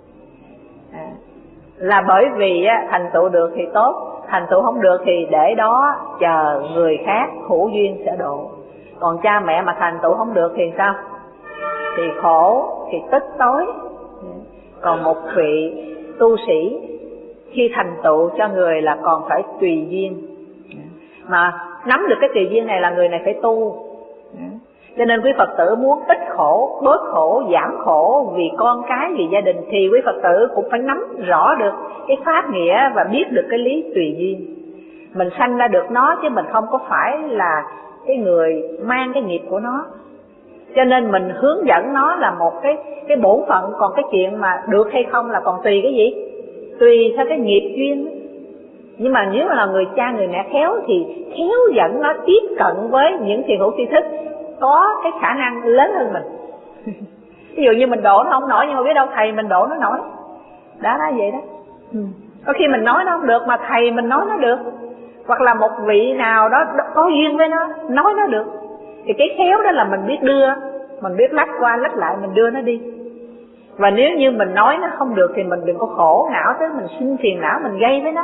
Speaker 1: à, là bởi vì á, thành tựu được thì tốt, thành tựu không được thì để đó chờ người khác hữu duyên sẽ độ. Còn cha mẹ mà thành tựu không được thì sao? Thì khổ, thì tức tối. Còn một vị tu sĩ khi thành tựu cho người là còn phải tùy duyên, mà nắm được cái tùy duyên này là người này phải tu. Cho nên quý Phật tử muốn ít khổ, bớt khổ, giảm khổ vì con cái, vì gia đình, thì quý Phật tử cũng phải nắm rõ được cái pháp nghĩa và biết được cái lý tùy duyên. Mình sanh ra được nó chứ mình không có phải là cái người mang cái nghiệp của nó. Cho nên mình hướng dẫn nó là một cái cái bổn phận, còn cái chuyện mà được hay không là còn tùy cái gì? Tùy theo cái nghiệp duyên. Nhưng mà nếu mà là người cha người mẹ khéo thì khéo dẫn nó tiếp cận với những thiền hữu tri thức có cái khả năng lớn hơn mình. Ví dụ như mình độ nó không nổi, nhưng mà biết đâu thầy mình độ nó nổi. Đó là vậy đó. Có khi mình nói nó không được mà thầy mình nói nó được, hoặc là một vị nào đó có duyên với nó nói nó được. Thì cái khéo đó là mình biết đưa, mình biết lách qua lách lại, mình đưa nó đi. Và nếu như mình nói nó không được thì mình đừng có khổ não tới mình sinh phiền não, mình gây với nó.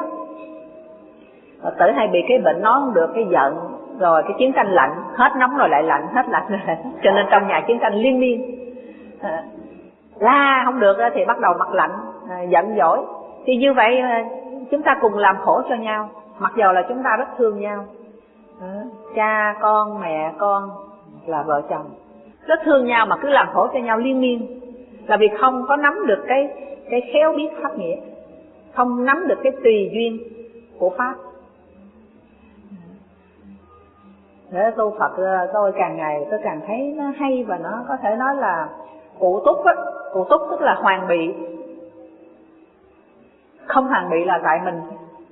Speaker 1: Tử hay bị cái bệnh nói không được, cái giận, rồi cái chiến tranh lạnh, hết nóng rồi lại lạnh, hết lạnh rồi lại. Cho nên trong nhà chiến tranh liên miên. À, la không được thì bắt đầu mặt lạnh, à, giận dỗi. Thì như vậy chúng ta cùng làm khổ cho nhau, mặc dầu là chúng ta rất thương nhau. À, cha con, mẹ con là vợ chồng rất thương nhau mà cứ làm khổ cho nhau liên miên, là vì không có nắm được cái cái khéo biết pháp nghĩa, không nắm được cái tùy duyên của pháp. Để tu Phật tôi càng ngày tôi càng thấy nó hay, và nó có thể nói là cụ túc á. Cụ túc tức là hoàn bị. Không hoàn bị là tại mình.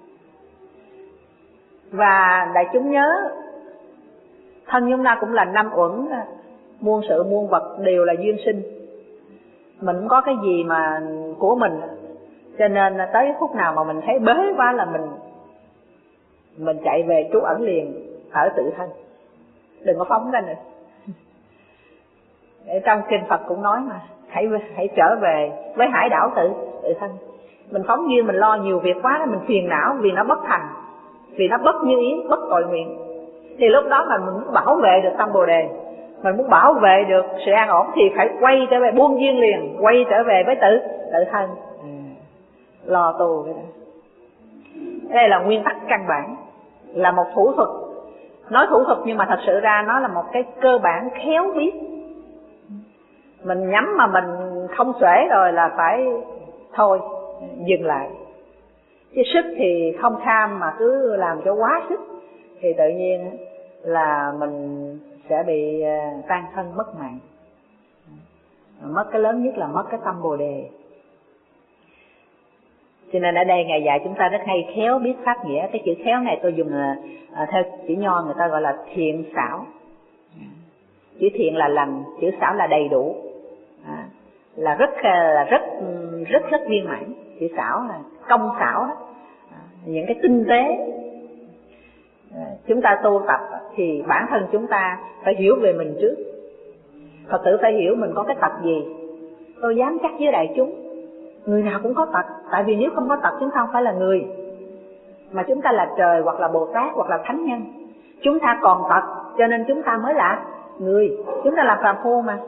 Speaker 1: Và đại chúng nhớ, thân chúng ta cũng là năm uẩn, muôn sự muôn vật đều là duyên sinh. Mình không có cái gì mà của mình, cho nên tới phút nào mà mình thấy bế quá là mình mình chạy về trú ẩn liền ở tự thân. đừng có phóng ra nữa. Trong kinh Phật cũng nói mà, hãy hãy trở về với hải đảo tự tự thân. Mình phóng duyên, mình lo nhiều việc quá, mình phiền não vì nó bất thành, vì nó bất như ý, bất tội nguyện. Thì lúc đó mà mình muốn bảo vệ được tâm Bồ Đề, mình muốn bảo vệ được sự an ổn thì phải quay trở về, buông duyên liền, quay trở về với tự tự thân. Ừ. Lo tu cái đó. Đây là nguyên tắc căn bản, là một thủ thuật. Nói thủ thuật nhưng mà thật sự ra nó là một cái cơ bản khéo biết. Mình nhắm mà mình không xuể rồi là phải thôi, dừng lại. Chứ sức thì không tham mà cứ làm cho quá sức thì tự nhiên là mình sẽ bị tan thân mất mạng. Mất cái lớn nhất là mất cái tâm Bồ Đề. Cho nên ở đây Ngài dạy chúng ta rất hay khéo biết pháp nghĩa. Cái chữ khéo này tôi dùng à, theo chữ Nho người ta gọi là thiện xảo. Chữ thiện là lành, chữ xảo là đầy đủ, à, là rất là rất rất rất viên mãn. Chữ xảo là công xảo đó, à, những cái tinh tế. À, chúng ta tu tập thì bản thân chúng ta phải hiểu về mình trước. Phật tử phải hiểu mình có cái tật gì. Tôi dám chắc với đại chúng, người nào cũng có tật. Tại vì nếu không có tật chúng ta không phải là người, mà chúng ta là trời hoặc là Bồ Tát hoặc là Thánh Nhân. Chúng ta còn tật cho nên chúng ta mới là người. Chúng ta là phàm phu mà.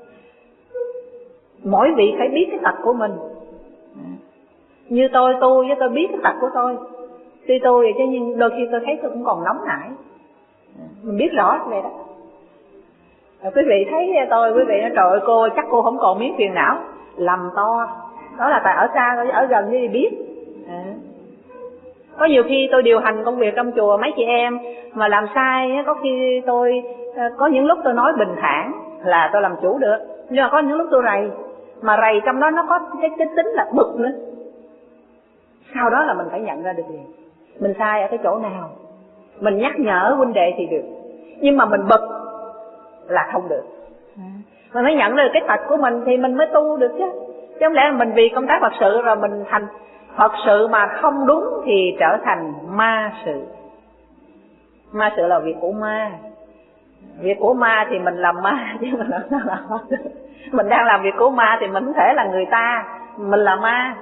Speaker 1: Mỗi vị phải biết cái tật của mình. Như tôi tu với tôi biết cái tật của tôi. Tuy tôi vậy chứ nhưng đôi khi tôi thấy tôi cũng còn nóng nảy. Mình biết rõ vậy đó. Rồi quý vị thấy tôi, quý vị nói trời ơi cô chắc cô không còn miếng phiền não. Lầm to. Đó là tại ở xa, ở gần thì biết. À. Có nhiều khi tôi điều hành công việc trong chùa mấy chị em mà làm sai, có khi tôi có những lúc tôi nói bình thản là tôi làm chủ được, nhưng mà có những lúc tôi rầy, mà rầy trong đó nó có cái, cái tính là bực nữa. Sau đó là mình phải nhận ra được liền mình sai ở cái chỗ nào, mình nhắc nhở huynh đệ thì được, nhưng mà mình bực là không được. Mình phải nhận được cái tật của mình thì mình mới tu được chứ. Chứ không lẽ mình vì công tác Phật sự rồi mình thành Phật sự mà không đúng thì trở thành ma sự. Ma sự là việc của ma. Việc của ma thì mình làm ma chứ mình không làm Phật. Mình đang làm việc của ma thì mình không thể là người ta, mình là ma.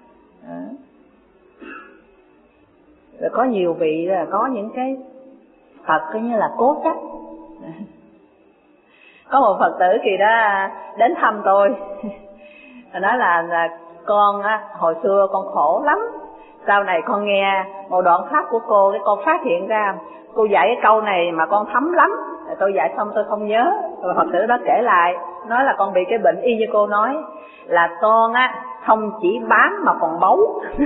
Speaker 1: Rồi có nhiều vị là có những cái Phật coi như là cố chấp. Có một Phật tử kỳ đó đến thăm tôi, nói là, là con á, hồi xưa con khổ lắm, sau này con nghe một đoạn pháp của cô, cái con phát hiện ra cô dạy cái câu này mà con thấm lắm. Rồi tôi dạy xong tôi không nhớ, rồi Phật tử đó kể lại, nói là con bị cái bệnh y như cô nói, là con á không chỉ bám mà còn bấu.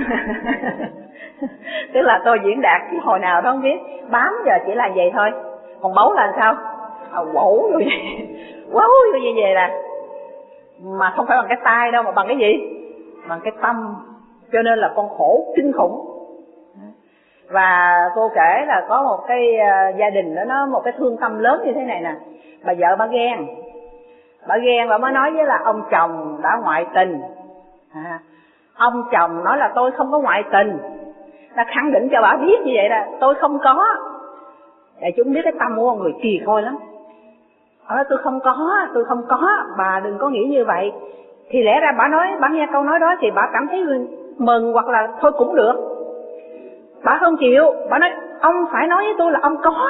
Speaker 1: Tức là tôi diễn đạt cái hồi nào đó không biết, bám giờ chỉ là vậy thôi, còn bấu là sao? À, quẩu vô vậy, quẩu vô như vậy là, mà không phải bằng cái tay đâu, mà bằng cái gì? Bằng cái tâm. Cho nên là con khổ kinh khủng. Và cô kể là có một cái uh, gia đình đó, nó một cái thương tâm lớn như thế này nè. Bà vợ bà ghen, bà ghen và mới nói với là ông chồng đã ngoại tình. À, ông chồng nói là tôi không có ngoại tình, đã khẳng định cho bà biết như vậy là tôi không có. Để chúng biết cái tâm của người kỳ khôi lắm. Bà nói tôi không có, tôi không có, bà đừng có nghĩ như vậy. Thì lẽ ra bà nói, bà nghe câu nói đó thì bà cảm thấy mừng hoặc là thôi cũng được. Bà không chịu, bà nói ông phải nói với tôi là ông có.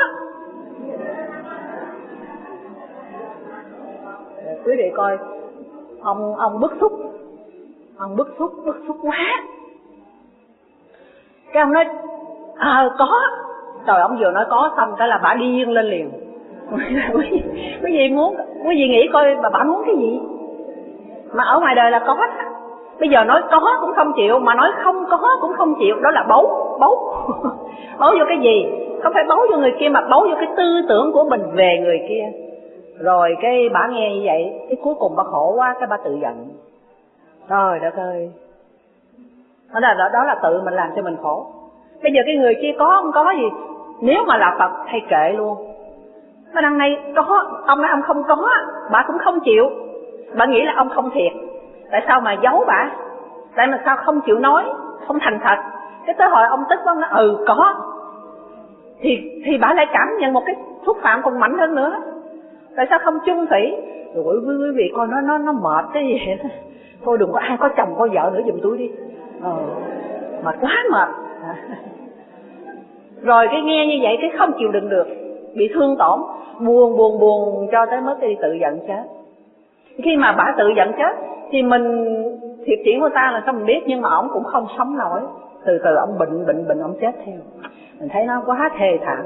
Speaker 1: Quý vị coi, ông ông bức xúc, ông bức xúc, bức xúc quá. Cái ông nói, ờ à, có. Trời, ông vừa nói có xong cái là bà điên lên liền. Quý vị muốn, quý vị nghĩ coi bà, bà muốn cái gì? Mà ở ngoài đời là có. Bây giờ nói có cũng không chịu, mà nói không có cũng không chịu. Đó là bấu, bấu. Bấu vô cái gì? Không phải bấu vô người kia, mà bấu vô cái tư tưởng của mình về người kia. Rồi cái bà nghe như vậy, cái cuối cùng bà khổ quá, cái bà tự giận. Trời đất ơi, đó là, đó, đó là tự mình làm cho mình khổ. Bây giờ cái người kia có không có gì, nếu mà là Phật hay kệ luôn. Mà đằng này có, ông nói ông không có, bà cũng không chịu. Bà nghĩ là ông không thiệt. Tại sao mà giấu bà? Tại mà sao không chịu nói, không thành thật. Cái tới hồi ông tức ông nói ừ có, Thì, thì bà lại cảm nhận một cái xúc phạm còn mạnh hơn nữa. Tại sao không chung thủy? Rồi quý vị coi nó nó nó mệt cái gì vậy đó. Thôi đừng có ai có chồng có vợ nữa giùm tôi đi. Ờ, mệt quá mệt. À. Rồi cái nghe như vậy cái không chịu đựng được, bị thương tổn, buồn buồn buồn cho tới mức đi tự giận chết. Khi mà bà tự giận chết thì mình thiệt chỉ của ta là sao mình biết, nhưng mà ổng cũng không sống nổi. Từ từ ông bệnh bệnh bệnh ông chết theo. Mình thấy nó quá thê thảm.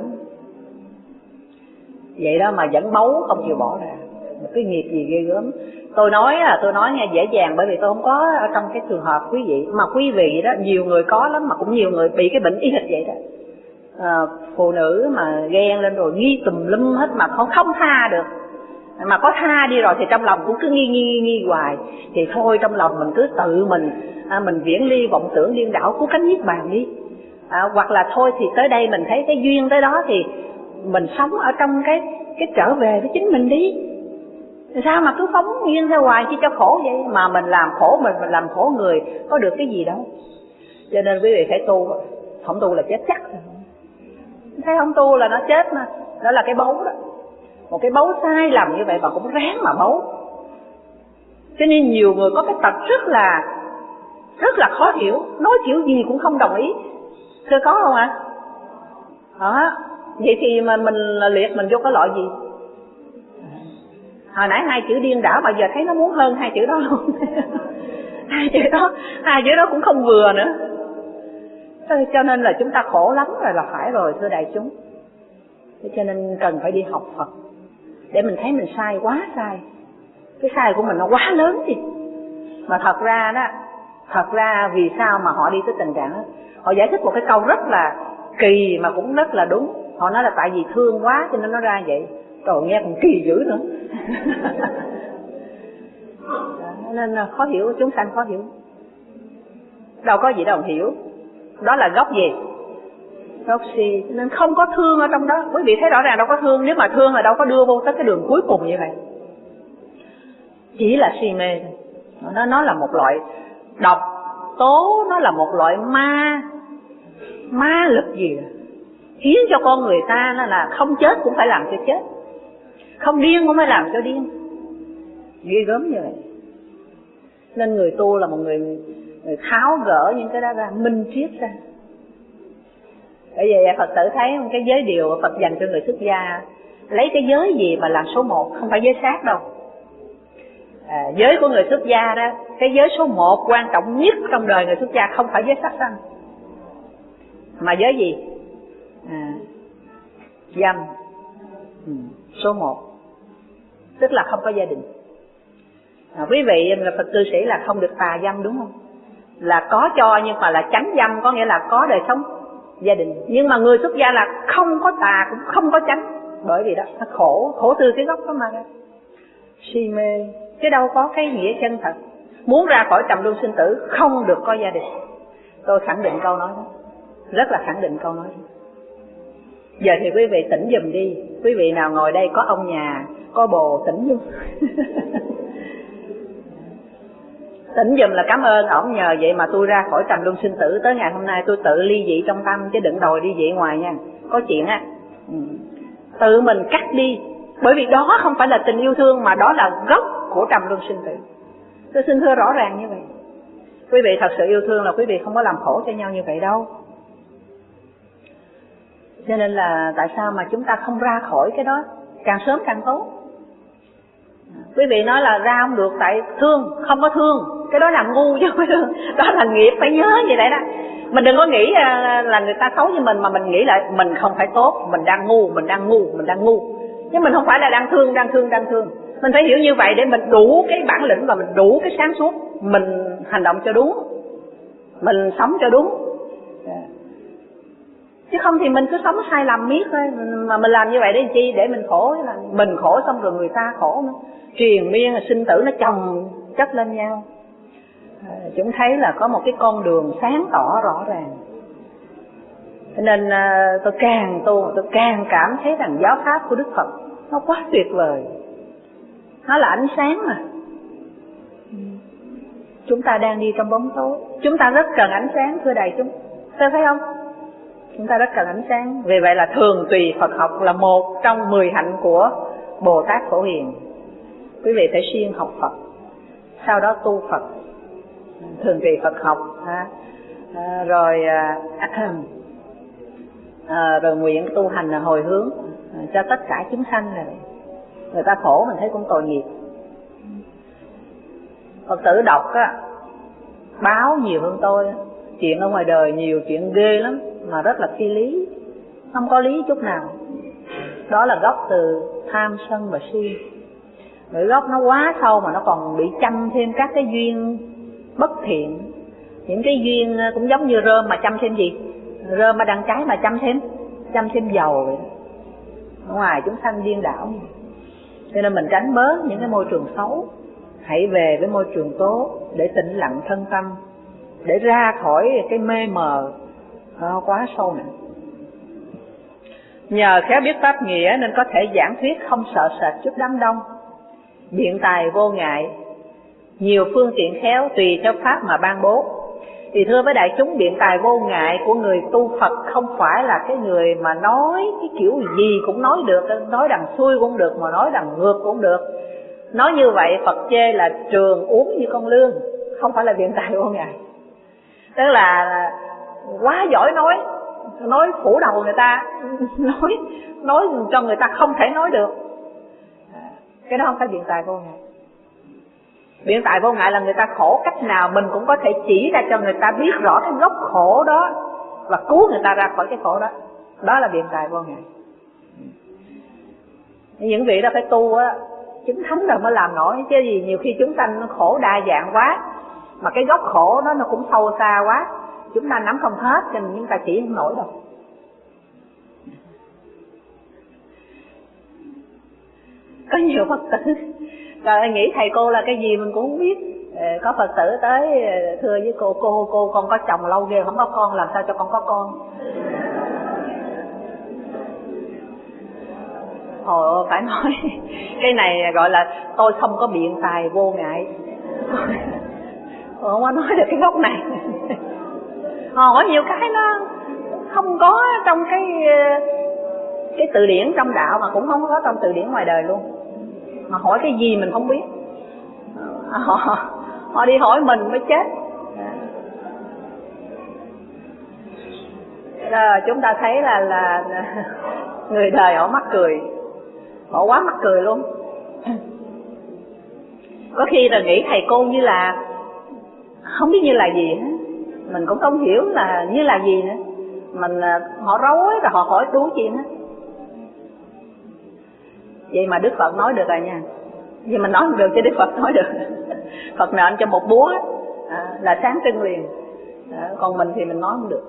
Speaker 1: Vậy đó mà vẫn bấu không chịu bỏ ra. Một cái nghiệp gì ghê gớm. Tôi nói là tôi nói nghe dễ dàng, bởi vì tôi không có ở trong cái trường hợp quý vị. Mà quý vị đó nhiều người có lắm, mà cũng nhiều người bị cái bệnh y hệt vậy đó. À, phụ nữ mà ghen lên rồi nghi tùm lum hết mà không không tha được. Mà có tha đi rồi thì trong lòng cũng cứ nghi nghi nghi, nghi hoài. Thì thôi trong lòng mình cứ tự mình à, mình viễn ly vọng tưởng điên đảo cứu cánh niết bàn đi. À, hoặc là thôi thì tới đây mình thấy cái duyên tới đó thì mình sống ở trong cái cái trở về với chính mình đi. Sao mà cứ phóng nghiêng ra hoài chi cho khổ vậy? Mà mình làm khổ mình, mình làm khổ người, có được cái gì đâu. Cho nên quý vị phải tu. Không tu là chết chắc rồi. Thấy không tu là nó chết mà. Đó là cái báu đó. Một cái báu sai lầm như vậy mà cũng ráng mà báu. Cho nên nhiều người có cái tật rất là Rất là khó hiểu. Nói kiểu gì cũng không đồng ý. Thưa có không ạ? À? Đó. Vậy thì mà mình liệt mình vô cái loại gì? Hồi nãy hai chữ điên đảo, mà giờ thấy nó muốn hơn hai chữ đó luôn. Hai chữ đó Hai chữ đó cũng không vừa nữa. Cho nên là chúng ta khổ lắm rồi là phải rồi thưa đại chúng. Cho nên cần phải đi học Phật để mình thấy mình sai quá sai. Cái sai của mình nó quá lớn đi. Mà thật ra đó, thật ra vì sao mà họ đi tới tình trạng đó? Họ giải thích một cái câu rất là kỳ mà cũng rất là đúng. Họ nói là tại vì thương quá cho nên nó ra vậy. Trời, nghe còn kỳ dữ nữa. Nên khó hiểu, chúng sanh khó hiểu. Đâu có gì đâu hiểu. Đó là gốc gì? Gốc si. Nên không có thương ở trong đó. Quý vị thấy rõ ràng đâu có thương. Nếu mà thương là đâu có đưa vô tới cái đường cuối cùng như vậy. Chỉ là si mê. Nó, nó là một loại độc tố. Nó là một loại ma. Ma lực gì đó, khiến cho con người ta nó là không chết cũng phải làm cho chết, không điên cũng phải làm cho điên. Ghê gớm như vậy. Nên người tu là một người, người tháo gỡ những cái đó ra, minh triết ra. Bởi vậy Phật tử thấy cái giới điều Phật dành cho người xuất gia, lấy cái giới gì mà làm số một? Không phải giới sát đâu. À, giới của người xuất gia đó, cái giới số một quan trọng nhất trong đời người xuất gia không phải giới sát sanh, mà giới gì? À, dâm. Ừ, số một. Tức là không có gia đình. À, quý vị là Phật cư sĩ là không được tà dâm đúng không? Là có cho nhưng mà là tránh dâm, có nghĩa là có đời sống gia đình. Nhưng mà người xuất gia là không có tà cũng không có tránh. Bởi vì đó nó khổ, khổ từ cái gốc đó mà ra. Si mê, chứ đâu có cái nghĩa chân thật. Muốn ra khỏi trầm luân sinh tử không được có gia đình. Tôi khẳng định câu nói đó, rất là khẳng định câu nói đó. Giờ thì quý vị tỉnh giùm đi. Quý vị nào ngồi đây có ông nhà, có bồ tỉnh luôn. Tỉnh giùm là cảm ơn ổng, nhờ vậy mà tôi ra khỏi trầm luân sinh tử. Tới ngày hôm nay tôi tự ly dị trong tâm, chứ đừng đòi ly dị ngoài nha. Có chuyện á, ừ. Tự mình cắt đi. Bởi vì đó không phải là tình yêu thương, mà đó là gốc của trầm luân sinh tử. Tôi xin thưa rõ ràng như vậy. Quý vị thật sự yêu thương là quý vị không có làm khổ cho nhau như vậy đâu. Cho nên là tại sao mà chúng ta không ra khỏi cái đó càng sớm càng tốt. Quý vị nói là ra không được tại thương, không có thương, cái đó là ngu chứ không phải thương. Đó là nghiệp, phải nhớ vậy đấy đó. Mình đừng có nghĩ là người ta xấu với mình, mà mình nghĩ lại mình không phải tốt, mình đang ngu, mình đang ngu, mình đang ngu. Nhưng mình không phải là đang thương, đang thương, đang thương. Mình phải hiểu như vậy để mình đủ cái bản lĩnh và mình đủ cái sáng suốt, mình hành động cho đúng, mình sống cho đúng. Chứ không thì mình cứ sống sai lầm miết thôi. Mà mình làm như vậy để làm chi? Để mình khổ. Mình khổ xong rồi người ta khổ nữa. Triền miên sinh tử nó chồng chất lên nhau. à, Chúng thấy là có một cái con đường sáng tỏ rõ ràng. Cho nên à, tôi càng tu tôi càng cảm thấy rằng giáo pháp của Đức Phật nó quá tuyệt vời. Nó là ánh sáng mà. Chúng ta đang đi trong bóng tối, chúng ta rất cần ánh sáng thưa đại chúng. Tôi thấy không? Chúng ta rất cần ánh sáng. Vì vậy là thường tùy Phật học là một trong mười hạnh của Bồ Tát Phổ Hiền. Quý vị phải siêng học Phật, sau đó tu Phật. Thường tùy Phật học ha. À, rồi à, à, rồi nguyện tu hành là hồi hướng à, cho tất cả chúng sanh. Rồi người ta khổ mình thấy cũng tội nghiệp. Phật tử đọc á, báo nhiều hơn tôi. Chuyện ở ngoài đời nhiều chuyện ghê lắm mà rất là phi lý, không có lý chút nào. Đó là gốc từ tham sân và si. Cái gốc nó quá sâu mà nó còn bị chăm thêm các cái duyên bất thiện. Những cái duyên cũng giống như rơm mà chăm thêm gì? Rơm mà đang cháy mà chăm thêm chăm thêm dầu vậy. Ở ngoài chúng sanh điên đảo. Cho nên mình tránh bớt những cái môi trường xấu, hãy về với môi trường tốt để tĩnh lặng thân tâm, để ra khỏi cái mê mờ nó quá sâu nè. Nhờ khéo biết pháp nghĩa nên có thể giảng thuyết không sợ sệt trước đám đông, biện tài vô ngại, nhiều phương tiện khéo tùy theo pháp mà ban bố. Thì thưa với đại chúng, biện tài vô ngại của người tu Phật không phải là cái người mà nói cái kiểu gì cũng nói được, nói đằng xuôi cũng được, mà nói đằng ngược cũng được. Nói như vậy Phật chê là trường uống như con lương, không phải là biện tài vô ngại. Tức là quá giỏi nói, nói phủ đầu người ta, nói nói cho người ta không thể nói được. Cái đó không phải biện tài vô ngại. Biện tài vô ngại là người ta khổ cách nào mình cũng có thể chỉ ra cho người ta biết rõ cái gốc khổ đó và cứu người ta ra khỏi cái khổ đó. Đó là biện tài vô ngại. Những vị đó phải tu á, chứng thánh rồi mới làm nổi, chứ gì nhiều khi chúng sanh nó khổ đa dạng quá, mà cái gốc khổ đó nó cũng sâu xa quá, chúng ta nắm không hết cho nên chúng ta chỉ không nổi đâu. Có nhiều Phật tử rồi nghĩ thầy cô là cái gì mình cũng không biết. Có Phật tử tới thưa với cô, cô cô con có chồng lâu ghê không có con, làm sao cho con có con. Thôi phải nói cái này gọi là tôi không có biện tài vô ngại. Không có nói được cái gốc này. Có nhiều cái nó không có trong cái cái từ điển trong đạo, mà cũng không có trong từ điển ngoài đời luôn. Mà hỏi cái gì mình không biết, họ, họ đi hỏi mình mới chết. Rồi chúng ta thấy là là người đời họ mắc cười, họ quá mắc cười luôn. Có khi là nghĩ thầy cô như là không biết như là gì hết, mình cũng không hiểu là như là gì nữa. Mình họ rối rồi họ hỏi đủ chuyện hết. Vậy mà Đức Phật nói được rồi nha. Vậy mình nói không được chứ Đức Phật nói được. Phật nện cho một búa à, là sáng trưng liền à, còn mình thì mình nói không được.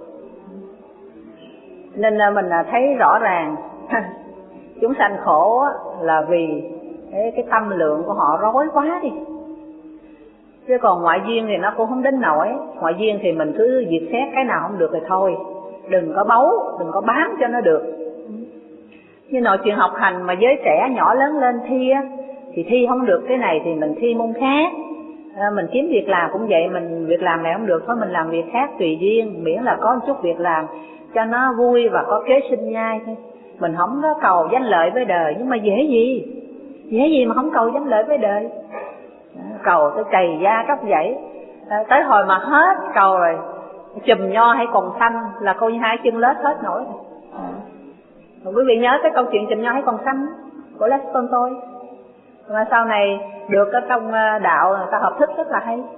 Speaker 1: Nên mình thấy rõ ràng chúng sanh khổ là vì cái, cái tâm lượng của họ rối quá đi. Chứ còn ngoại duyên thì nó cũng không đến nổi. Ngoại duyên thì mình cứ diệt xét cái nào không được thì thôi, đừng có bấu, đừng có bám cho nó được. Như nội chuyện học hành mà giới trẻ nhỏ lớn lên thi á, thì thi không được cái này thì mình thi môn khác. À, mình kiếm việc làm cũng vậy, mình việc làm này không được thôi mình làm việc khác tùy duyên, miễn là có một chút việc làm cho nó vui và có kế sinh nhai thôi. Mình không có cầu danh lợi với đời, nhưng mà dễ gì, dễ gì mà không cầu danh lợi với đời. À, cầu tới cày da tróc dãy, à, tới hồi mà hết cầu rồi, chùm nho hay còn xanh là coi như hai chân lết hết nổi. À. Quý vị nhớ cái câu chuyện chùm nho hay còn xanh của Lê Tôn tôi, mà sau này được ở trong đạo người ta hợp thức rất là hay.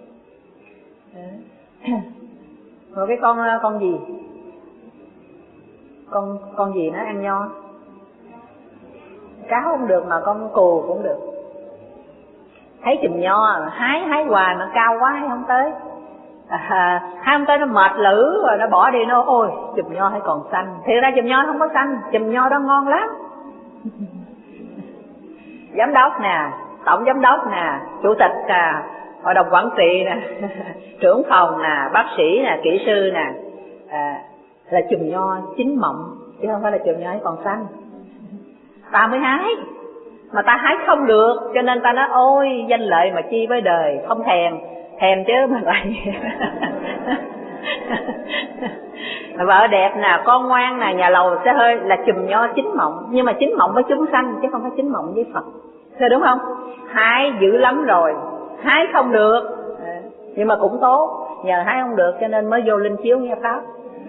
Speaker 1: Rồi cái con con gì con con gì nó ăn nho, cáo không được mà con cù cũng được. Thấy chùm nho hái hái hoài mà cao quá hay không tới, à, hái không tới nó mệt lử rồi nó bỏ đi, nó ôi chùm nho hay còn xanh. Thì ra chùm nho không có xanh, chùm nho đó ngon lắm. Giám đốc nè, tổng giám đốc nè, chủ tịch nè, hội đồng quản trị nè, trưởng phòng nè, bác sĩ nè, kỹ sư nè, à, là chùm nho chín mọng chứ không phải là chùm nho ấy còn xanh. Ta mới hái mà ta hái không được, cho nên ta nói ôi danh lợi mà chi với đời, không thèm, thèm chứ mà lại Vợ đẹp nè, con ngoan nè, nhà lầu xe hơi là chùm nho chín mộng. Nhưng mà chín mộng với chúng sanh chứ không phải chín mộng với Phật, thế đúng không? Hái dữ lắm rồi, hái không được, nhưng mà cũng tốt. Nhờ hái không được cho nên mới vô linh chiếu nghe pháp.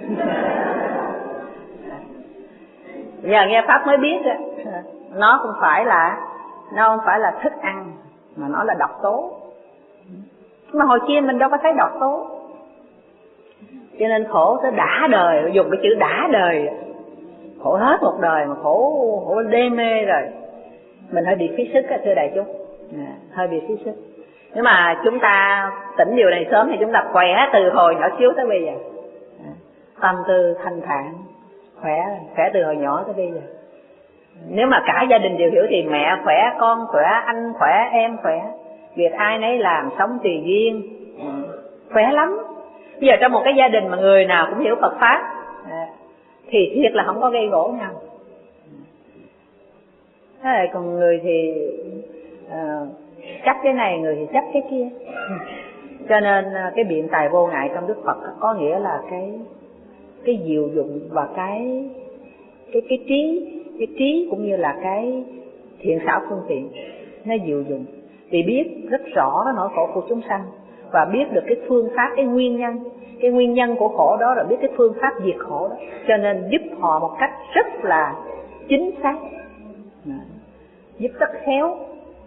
Speaker 1: Nhờ nghe pháp mới biết nó không phải là nó không phải là thức ăn, mà nó là độc tố. Mà hồi kia mình đâu có thấy độc tố, cho nên khổ tới đã đời. Dùng cái chữ đã đời, khổ hết một đời mà khổ khổ đê mê rồi. Mình hơi bị phí sức á, thưa đại chúng, à, hơi bị phí sức. Nếu mà chúng ta tỉnh điều này sớm thì chúng ta khỏe từ hồi nhỏ xíu tới bây giờ, à, tâm tư thanh thản, khỏe khỏe từ hồi nhỏ tới bây giờ. Nếu mà cả gia đình đều hiểu thì mẹ khỏe, con khỏe, anh khỏe, em khỏe, việc ai nấy làm, sống tùy duyên, khỏe lắm. Bây giờ trong một cái gia đình mà người nào cũng hiểu Phật Pháp thì thiệt là không có gây gỗ nhau. Thế là còn người thì uh, chấp cái này, người thì chấp cái kia. Cho nên cái biện tài vô ngại trong Đức Phật có nghĩa là cái cái diệu dụng và cái cái cái trí, cái trí cũng như là cái thiện xảo phương tiện, nó diệu dụng. Vì biết rất rõ cái nỗi khổ của chúng sanh và biết được cái phương pháp, cái nguyên nhân, cái nguyên nhân của khổ đó, rồi biết cái phương pháp diệt khổ đó, cho nên giúp họ một cách rất là chính xác, giúp rất khéo,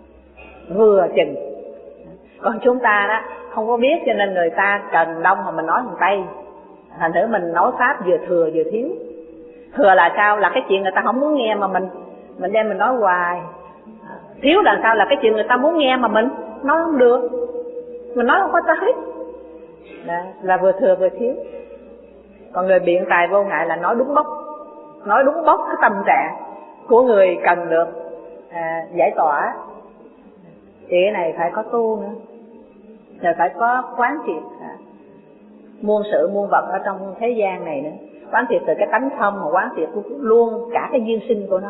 Speaker 1: vừa chừng. Còn chúng ta đó không có biết, cho nên người ta cần đông mà mình nói bằng tay, thành thử mình nói pháp vừa thừa vừa thiếu. Thừa là sao? Là cái chuyện người ta không muốn nghe mà mình mình đem mình nói hoài. Thiếu là sao? Là cái chuyện người ta muốn nghe mà mình nói không được, mình nói không có tới. Đó, là vừa thừa vừa thiếu. Còn người biện tài vô ngại là nói đúng bốc, nói đúng bốc cái tâm trạng của người cần được à, giải tỏa. Thì cái này phải có tu nữa, rồi phải có quán triệt à, muôn sự muôn vật ở trong thế gian này nữa. Quán triệt từ cái tánh không mà quán triệt luôn cả cái duyên sinh của nó.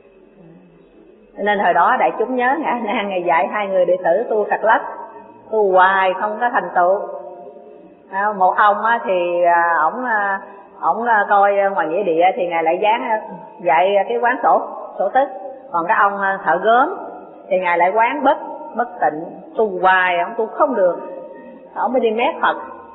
Speaker 1: Nên hồi đó đại chúng nhớ Ngã Nan ngày dạy hai người đệ tử tu Trật Lất, tu hoài không có thành tựu. Một ông thì ổng ổng coi ngoài nghĩa địa thì ngài lại dán dạy cái quán sổ sổ tức, còn cái ông thợ gốm thì ngài lại quán bất bất tịnh, tu hoài ông tu không được. Ông mới đi mét Phật,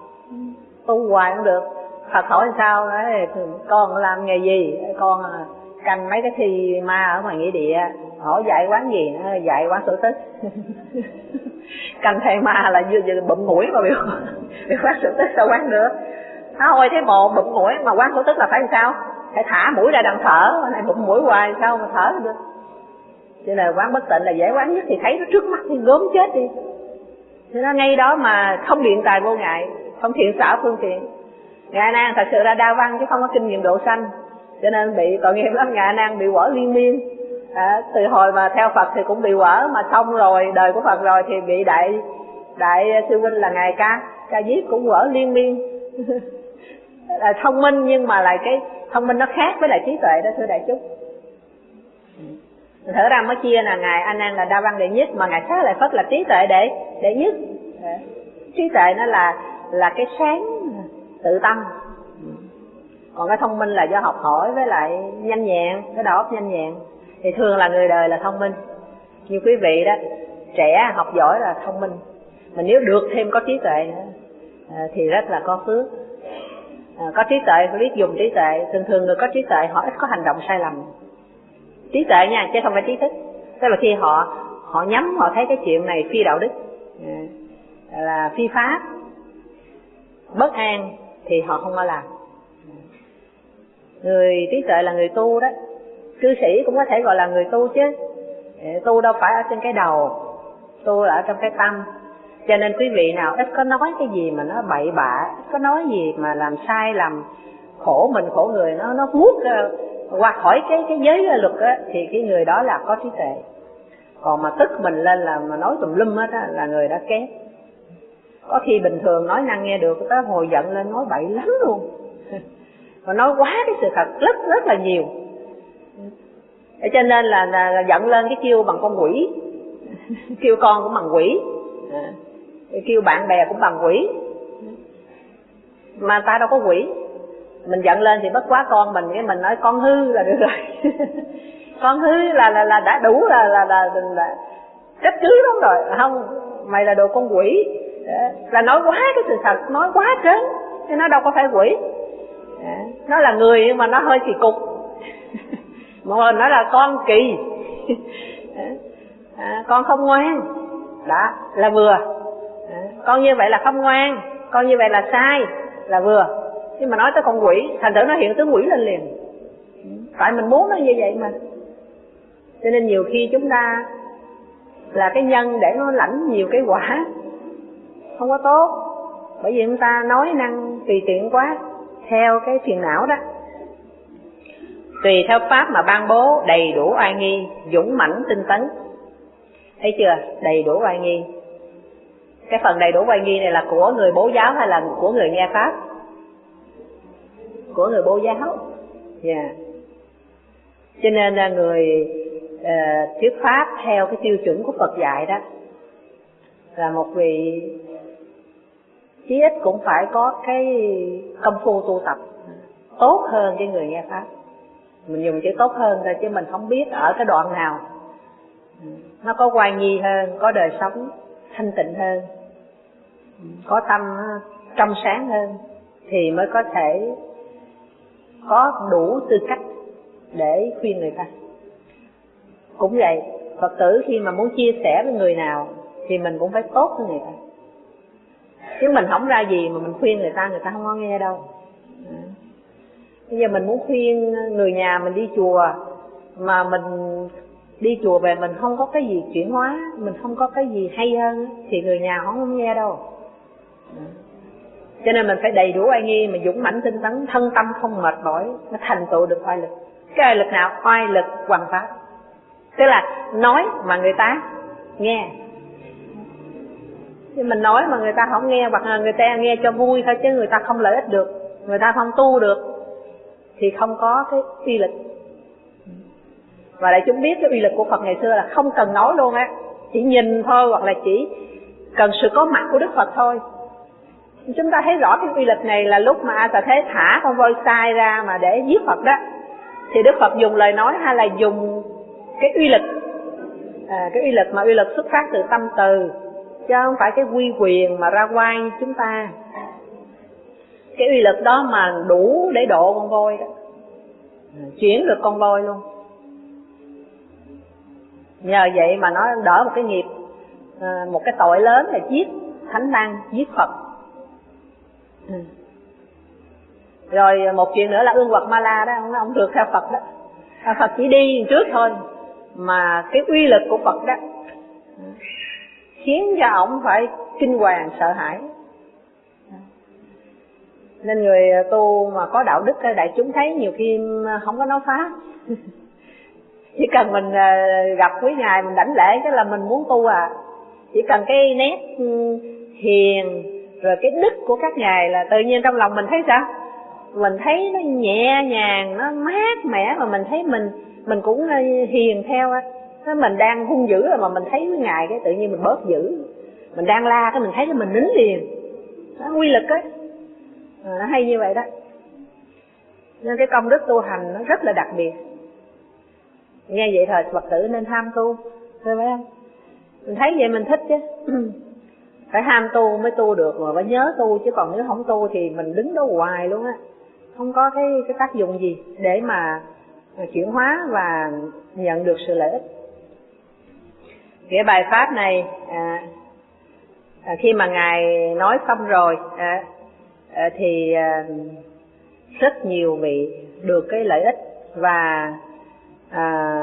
Speaker 1: tu hoài không được. Phật hỏi sao, nói con làm nghề gì? Con canh mấy cái thi ma ở ngoài nghĩa địa. Hỏi dạy quán gì? Nó dạy quán sổ tức. Canh thầy ma là vừa vừa bụm mũi mà biểu biểu quán sổ tức sao quán được? Thôi thế bộ bụm mũi mà quán sổ tức là phải làm sao? Phải thả mũi ra đằng thở, này bụm mũi hoài sao mà thở được? Cho nên quán bất tịnh là dễ quán nhất, thì thấy nó trước mắt thì gớm chết đi. Thế nó ngay đó mà không biện tài vô ngại, không thiện xảo phương tiện. Ngạ Nan thật sự là đa văn chứ không có kinh nghiệm độ sanh, cho nên bị tội nghiệp lắm. Ngạ Nan bị quở liên miên, à, từ hồi mà theo Phật thì cũng bị quở, mà xong rồi đời của Phật rồi thì bị đại đại sư huynh là ngài Ca Ca Diếp cũng quở liên miên. Là thông minh nhưng mà lại cái thông minh nó khác với lại trí tuệ đó, thưa đại chúng. Thở ra mới chia là ngài A Nan là đa văn đệ nhất, mà ngài Xá Lợi Phất là trí tuệ đệ đệ nhất. Trí tuệ nó là là cái sáng tự tâm, còn cái thông minh là do học hỏi với lại nhanh nhẹn, cái đầu óc nhanh nhẹn. Thì thường là người đời là thông minh, như quý vị đó, trẻ học giỏi là thông minh, mà nếu được thêm có trí tuệ nữa thì rất là có phước. À, có trí tuệ phải biết dùng trí tuệ. Thường thường người có trí tuệ họ ít có hành động sai lầm. Trí tuệ nha, chứ không phải trí thức. Tức là khi họ họ nhắm, họ thấy cái chuyện này phi đạo đức, à, là phi pháp, bất an thì họ không có làm. Người trí tuệ là người tu đó. Cư sĩ cũng có thể gọi là người tu chứ. Tu đâu phải ở trên cái đầu, tu là ở trong cái tâm. Cho nên quý vị nào ít có nói cái gì mà nó bậy bạ, ít có nói gì mà làm sai, làm khổ mình khổ người, nó nó vuốt qua khỏi cái cái giới luật á, thì cái người đó là có trí tuệ. Còn mà tức mình lên là mà nói tùm lum hết á, là người đó kém. Có khi bình thường nói năng nghe được, tới hồi giận lên nói bậy lắm luôn. Mà nói quá cái sự thật rất rất là nhiều. Để cho nên là, là, là giận lên cái kêu bằng con quỷ, kêu con cũng bằng quỷ, à, kêu bạn bè cũng bằng quỷ. mà ta đâu có quỷ. Mình giận lên thì bất quá con mình, cái mình nói con hư là được rồi. Con hư là là là đã đủ là là là, là, là trách cứ lắm rồi. Không, mày là đồ con quỷ. Là nói quá cái sự thật, nói quá trớn, chứ nó đâu có phải quỷ. Nó là người nhưng mà nó hơi kỳ cục. Mọi người nói là con kỳ. À, con không ngoan, đó là vừa. À, con như vậy là không ngoan, con như vậy là sai, là vừa. Nhưng mà nói tới con quỷ, thành thử nó hiện tướng quỷ lên liền. Tại mình muốn nó như vậy mà. Cho nên nhiều khi chúng ta là cái nhân để nó lãnh nhiều cái quả không có tốt. Bởi vì chúng ta nói năng tùy tiện quá, theo cái phiền não đó. Tùy theo pháp mà ban bố, đầy đủ oai nghi, dũng mãnh tinh tấn. Thấy chưa? Đầy đủ oai nghi. Cái phần đầy đủ oai nghi này là của người bố giáo hay là của người nghe pháp? Của người bố giáo. Yeah. Cho nên là người uh, thuyết pháp theo cái tiêu chuẩn của Phật dạy đó là một vị chí ít cũng phải có cái công phu tu tập tốt hơn cái người nghe pháp. Mình dùng chữ tốt hơn thôi chứ mình không biết ở cái đoạn nào nó có oai nghi hơn, có đời sống thanh tịnh hơn, có tâm trong sáng hơn thì mới có thể có đủ tư cách để khuyên người ta. Cũng vậy, Phật tử khi mà muốn chia sẻ với người nào thì mình cũng phải tốt với người ta. Chứ mình không ra gì mà mình khuyên người ta, người ta không có nghe đâu. Bây giờ mình muốn khuyên người nhà mình đi chùa, mà mình đi chùa về mình không có cái gì chuyển hóa, mình không có cái gì hay hơn, thì người nhà không có nghe đâu. Cho nên mình phải đầy đủ oai nghi, mà dũng mãnh tinh tấn, thân tâm không mệt mỏi, nó thành tựu được oai lực. Cái oai lực nào? Oai lực hoằng pháp. Tức là nói mà người ta nghe. Chứ mình nói mà người ta không nghe, hoặc là người ta nghe cho vui thôi, chứ người ta không lợi ích được, người ta không tu được, thì không có cái uy lực. Và đại chúng biết cái uy lực của Phật ngày xưa là không cần nói luôn á, chỉ nhìn thôi, hoặc là chỉ cần sự có mặt của Đức Phật thôi. Chúng ta thấy rõ cái uy lực này là lúc mà A Xà Thế thả con voi sai ra mà để giết Phật đó, thì Đức Phật dùng lời nói hay là dùng cái uy lực, à, cái uy lực mà uy lực xuất phát từ tâm từ, chứ không phải cái uy quyền mà ra quay như chúng ta. Cái uy lực đó mà đủ để độ con voi đó, chuyển được con voi luôn. Nhờ vậy mà nó đỡ một cái nghiệp, một cái tội lớn là giết Thánh Tăng, giết Phật. Ừ. Rồi một chuyện nữa là Ương Quật Ma La đó, ông, ông rượt theo Phật đó. Phật chỉ đi trước thôi, mà cái uy lực của Phật đó khiến cho ổng phải kinh hoàng sợ hãi. Nên người tu mà có đạo đức, đại chúng thấy nhiều khi không có nói phá. Chỉ cần mình gặp quý ngài mình đảnh lễ cái là mình muốn tu à. Chỉ cần cái nét hiền rồi cái đức của các ngài là tự nhiên trong lòng mình thấy sao? Mình thấy nó nhẹ nhàng, nó mát mẻ, mà mình thấy mình mình cũng hiền theo á. Mình đang hung dữ rồi mà mình thấy quý ngài cái tự nhiên mình bớt dữ. Mình đang la cái mình thấy cái mình nín liền. Nó quy lực á. À, nó hay như vậy đó. Nên cái công đức tu hành nó rất là đặc biệt. Nghe vậy thời Phật tử nên ham tu, thấy phải không? Mình thấy vậy mình thích chứ. Phải ham tu mới tu được, mà phải nhớ tu, chứ còn nếu không tu thì mình đứng đó hoài luôn á, không có cái cái tác dụng gì để mà, mà chuyển hóa và nhận được sự lợi ích. Cái bài pháp này à, à, khi mà ngài nói xong rồi à, à, thì à, rất nhiều vị được cái lợi ích. Và à,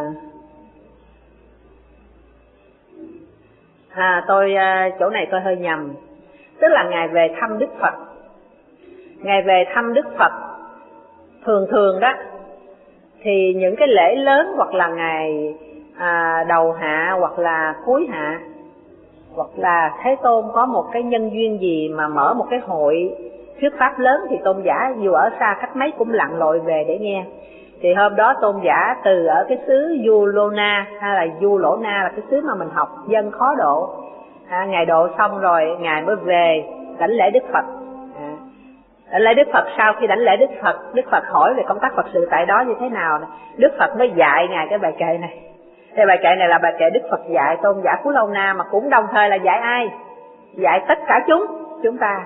Speaker 1: à, tôi chỗ này tôi hơi nhầm, tức là ngài về thăm Đức Phật. Ngài về thăm Đức Phật thường thường đó thì những cái lễ lớn, hoặc là ngài à, đầu hạ hoặc là cuối hạ, hoặc là Thế Tôn có một cái nhân duyên gì mà mở một cái hội thuyết pháp lớn, thì tôn giả dù ở xa cách mấy cũng lặn lội về để nghe. Thì hôm đó tôn giả từ ở cái xứ Du Lô Na hay là Du Lỗ Na, là cái xứ mà mình học dân khó độ, à, ngài độ xong rồi ngài mới về đảnh lễ Đức Phật. à, Lễ Đức Phật sau khi đảnh lễ Đức Phật, Đức Phật hỏi về công tác Phật sự tại đó như thế nào. Đức Phật mới dạy Ngài cái bài kệ này. Cái bài kệ này là bài kệ Đức Phật dạy tôn giả Phú Lâu Na, mà cũng đồng thời là dạy ai? Dạy tất cả chúng chúng ta.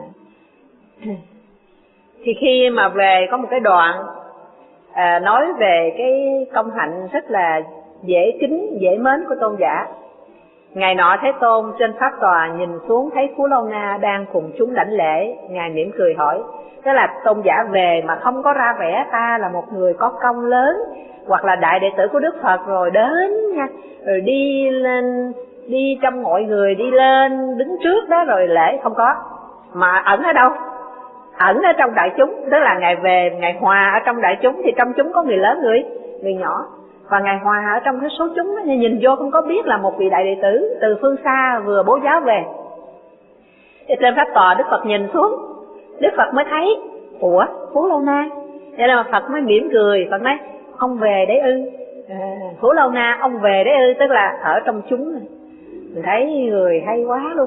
Speaker 1: Thì khi mà về có một cái đoạn à, nói về cái công hạnh rất là dễ kính, dễ mến của tôn giả. Ngày nọ Thế Tôn trên pháp tòa nhìn xuống thấy Phú Lâu Na đang cùng chúng đảnh lễ, Ngài mỉm cười hỏi. Tức là tôn giả về mà không có ra vẻ ta là một người có công lớn hoặc là đại đệ tử của Đức Phật rồi đến nha, rồi đi lên, đi trong mọi người đi lên đứng trước đó rồi lễ, không có. Mà ẩn ở đâu? Ẩn ở trong đại chúng. Tức là Ngài về, Ngài hòa ở trong đại chúng, thì trong chúng có người lớn, người người nhỏ, và Ngài hòa ở trong cái số chúng đó, nhìn vô không có biết là một vị đại đệ tử từ phương xa vừa bố giáo về. Thì trên pháp tòa Đức Phật nhìn xuống, Đức Phật mới thấy, ủa Phú Lâu Na. Vậy là Phật mới mỉm cười, Phật nói ông về đấy ư? À, Phú Lâu Na ông về đấy ư? Tức là ở trong chúng này. Mình thấy người hay quá luôn.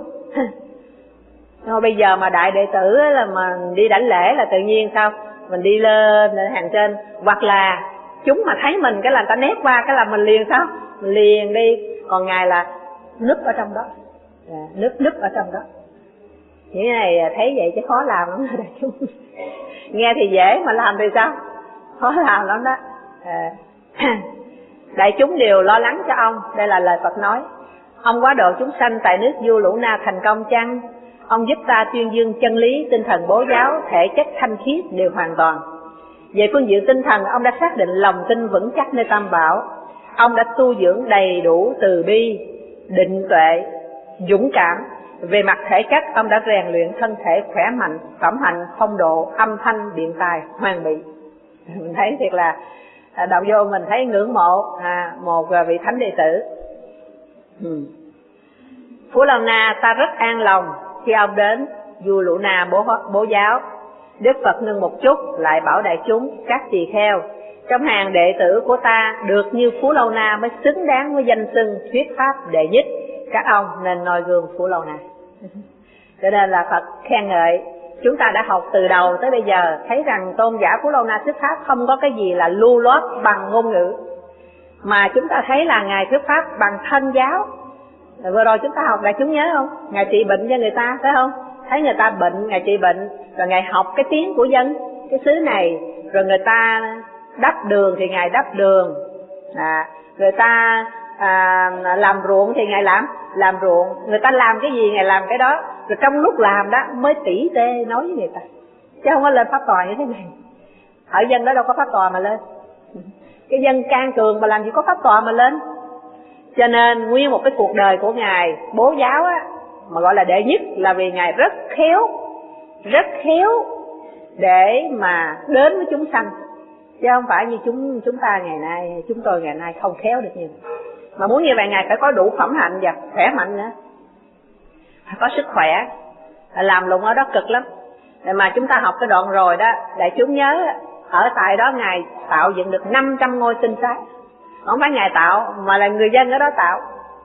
Speaker 1: Rồi bây giờ mà đại đệ tử là mà đi đảnh lễ là tự nhiên sao? Mình đi lên hàng trên, hoặc là chúng mà thấy mình cái là người ta nép qua cái là mình liền sao? Mình liền đi. Còn Ngài là núp ở trong đó, à, núp núp ở trong đó. Những cái này thấy vậy chứ khó làm lắm đại chúng. Nghe thì dễ mà làm thì sao? Khó làm lắm đó. À. Đại chúng đều lo lắng cho ông. Đây là lời Phật nói. Ông quá độ chúng sanh tại nước Du Lũ Na thành công chăng? Ông giúp ta tuyên dương chân lý, tinh thần bố giáo, thể chất thanh khiết đều hoàn toàn. Về phương diện tinh thần, ông đã xác định lòng tin vững chắc nơi Tam Bảo. Ông đã tu dưỡng đầy đủ từ bi, định tuệ, dũng cảm. Về mặt thể chất, ông đã rèn luyện thân thể khỏe mạnh, phẩm hạnh, phong độ, âm thanh, điện tài, hoàn bị. Mình thấy thiệt là đọc vô mình thấy ngưỡng mộ à, một vị thánh đệ tử. Ừ. Phú Lâu Na ta rất an lòng khi ông đến Du Lũ Na bố, bố giáo. Đức Phật ngưng một chút lại bảo đại chúng, các tỳ kheo, trong hàng đệ tử của ta được như Phú Lâu Na mới xứng đáng với danh xưng thuyết pháp đệ nhất. Các ông nên noi gương Phú Lâu Na. Cho nên là Phật khen ngợi. Chúng ta đã học từ đầu tới bây giờ, thấy rằng tôn giả Phú Lâu Na thuyết pháp không có cái gì là lưu loát bằng ngôn ngữ, mà chúng ta thấy là Ngài thuyết pháp bằng thân giáo. Rồi vừa rồi chúng ta học, đại chúng nhớ không? Ngài trị bệnh cho người ta, phải không? Thấy người ta bệnh, Ngài trị bệnh, rồi Ngài học cái tiếng của dân cái xứ này, rồi người ta đắp đường thì Ngài đắp đường, à, người ta à, làm ruộng thì Ngài làm làm ruộng, người ta làm cái gì Ngài làm cái đó. Rồi trong lúc làm đó mới tỉ tê nói với người ta, chứ không có lên pháp tòa như thế này. Ở dân đó đâu có pháp tòa mà lên, cái dân can cường mà làm gì có pháp tòa mà lên. Cho nên nguyên một cái cuộc đời của Ngài bố giáo á, mà gọi là đệ nhất là vì Ngài rất khéo, rất khéo để mà đến với chúng sanh, chứ không phải như chúng chúng ta ngày nay, chúng tôi ngày nay không khéo được như vậy. Mà muốn như vậy Ngài phải có đủ phẩm hạnh và khỏe mạnh nữa, phải có sức khỏe. Làm lụng ở đó cực lắm. Mà chúng ta học cái đoạn rồi đó, đại chúng nhớ ở tại đó Ngài tạo dựng được năm trăm ngôi tinh xá. Không phải Ngài tạo mà là người dân ở đó tạo.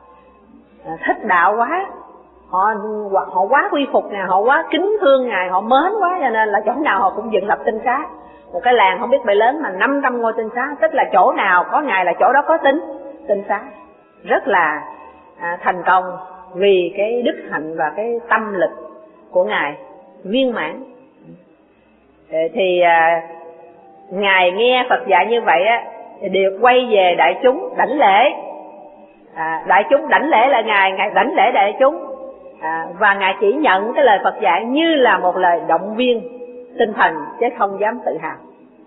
Speaker 1: Thích đạo quá, họ họ quá quy phục nè, họ quá kính thương Ngài, họ mến quá, cho nên là chỗ nào họ cũng dựng lập tinh xá. Một cái làng không biết bề lớn mà năm trăm ngôi tinh xá, tức là chỗ nào có Ngài là chỗ đó có tinh tinh xá. Rất là à, thành công vì cái đức hạnh và cái tâm lực của Ngài viên mãn. Thì à, Ngài nghe Phật dạy như vậy á, thì đều quay về đại chúng đảnh lễ. À, đại chúng đảnh lễ là Ngài, Ngài đảnh lễ đại chúng. À, và Ngài chỉ nhận cái lời Phật dạy như là một lời động viên tinh thần, chứ không dám tự hào.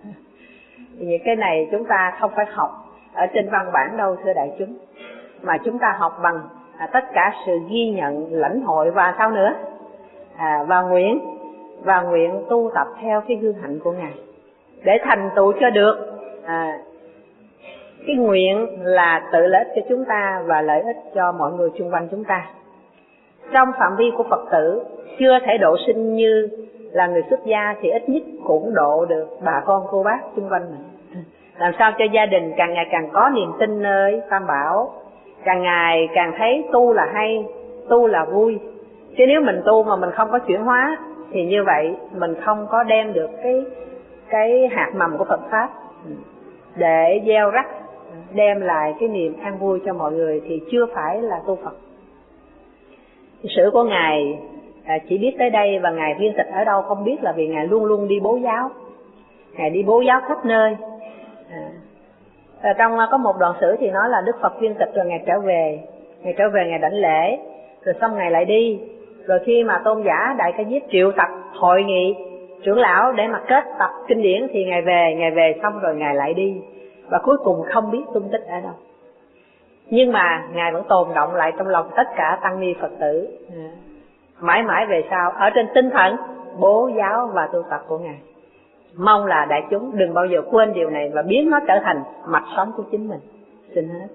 Speaker 1: Thì cái này chúng ta không phải học ở trên văn bản đâu thưa đại chúng, mà chúng ta học bằng à, tất cả sự ghi nhận, lãnh hội và sao nữa, à, và nguyện và nguyện tu tập theo cái gương hạnh của Ngài để thành tựu cho được à, cái nguyện là tự lợi ích cho chúng ta và lợi ích cho mọi người xung quanh chúng ta. Trong phạm vi của Phật tử chưa thể độ sinh như là người xuất gia thì ít nhất cũng độ được bà con cô bác xung quanh mình. Làm sao cho gia đình càng ngày càng có niềm tin nơi Tam Bảo, càng ngày càng thấy tu là hay, tu là vui. Chứ nếu mình tu mà mình không có chuyển hóa thì như vậy mình không có đem được cái cái hạt mầm của Phật pháp để gieo rắc, đem lại cái niềm an vui cho mọi người thì chưa phải là tu Phật. Sử của Ngài à, chỉ biết tới đây, và Ngài viên tịch ở đâu không biết, là vì Ngài luôn luôn đi bố giáo. Ngài đi bố giáo khắp nơi. À, à, trong có một đoạn sử thì nói là Đức Phật viên tịch rồi Ngài trở về. Ngài trở về Ngài đảnh lễ, rồi xong Ngài lại đi. Rồi khi mà tôn giả Đại Ca Diếp triệu tập hội nghị trưởng lão để mà kết tập kinh điển thì Ngài về, Ngài về xong rồi Ngài lại đi. Và cuối cùng không biết tung tích ở đâu. Nhưng mà Ngài vẫn tồn động lại trong lòng tất cả tăng ni Phật tử. À, mãi mãi về sau, ở trên tinh thần bố giáo và tu tập của Ngài. Mong là đại chúng đừng bao giờ quên điều này và biến nó trở thành mạch sống của chính mình. Xin hết.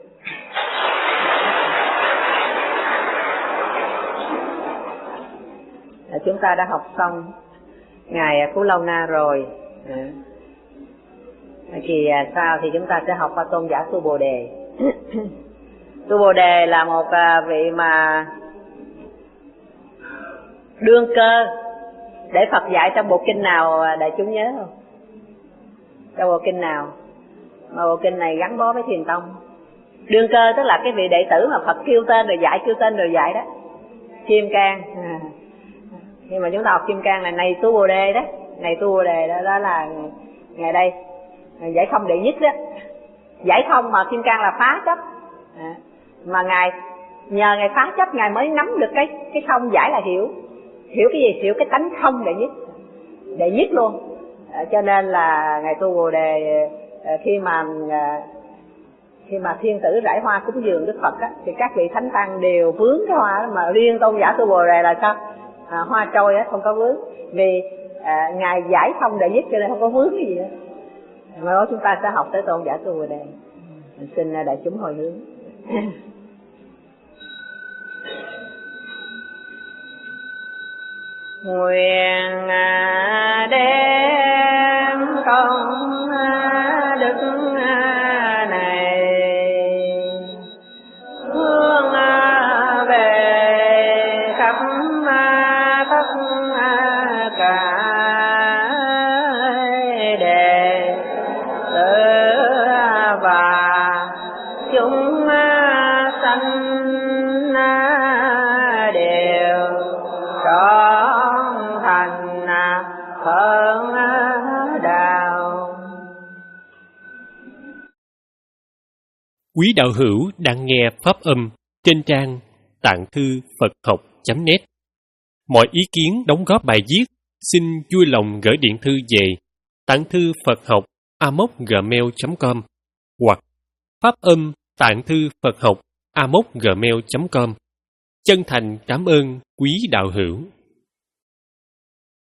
Speaker 1: À, chúng ta đã học xong Ngài Phú Lâu Na rồi. À, kỳ sau thì chúng ta sẽ học qua tôn giả Tu Bồ Đề. Tu Bồ Đề là một vị mà đương cơ. Để Phật dạy trong bộ kinh nào đại chúng nhớ không? Trong bộ kinh nào? Mà bộ kinh này gắn bó với Thiền Tông. Đương cơ tức là cái vị đệ tử mà Phật kêu tên rồi dạy, kêu tên rồi dạy đó. Kim Cang. À. Nhưng mà chúng ta học Kim Cang là này Tu Bồ Đề đó. Này Tu Bồ Đề đó, đó là ngày đây giải thông đệ nhất đó. Giải thông mà Kim Cang là phá chấp. À. Mà Ngài nhờ Ngài phá chấp, Ngài mới nắm được cái cái không giải là hiểu. Hiểu cái gì? Hiểu cái tánh không đệ nhất. Đệ nhất luôn. À, cho nên là Ngài Tu Bồ Đề à, khi mà à, khi mà thiên tử rải hoa cúng dường Đức Phật á, thì các vị thánh tăng đều vướng cái hoa đó, mà riêng tôn giả Tu Bồ Đề là sao? À, hoa trôi á, không có vướng. Vì à, Ngài giải thông đệ nhất cho nên không có vướng cái gì hết. Mai đó chúng ta sẽ học tới tôn giả Tu Bồ Đề. Mình xin đại chúng hồi hướng. Nguyện đem công đức này hướng về khắp tất cả đệ tử và chúng sanh đều trọn thành phượng đạo.
Speaker 2: Quý đạo hữu đang nghe pháp âm trên trang tạng thư Phật học chấm net. Mọi ý kiến đóng góp bài viết xin vui lòng gửi điện thư về tạng thư Phật học a m o c gmail chấm com hoặc pháp âm tạng thư Phật học a m o c gmail chấm com. Chân thành cảm ơn quý đạo hữu.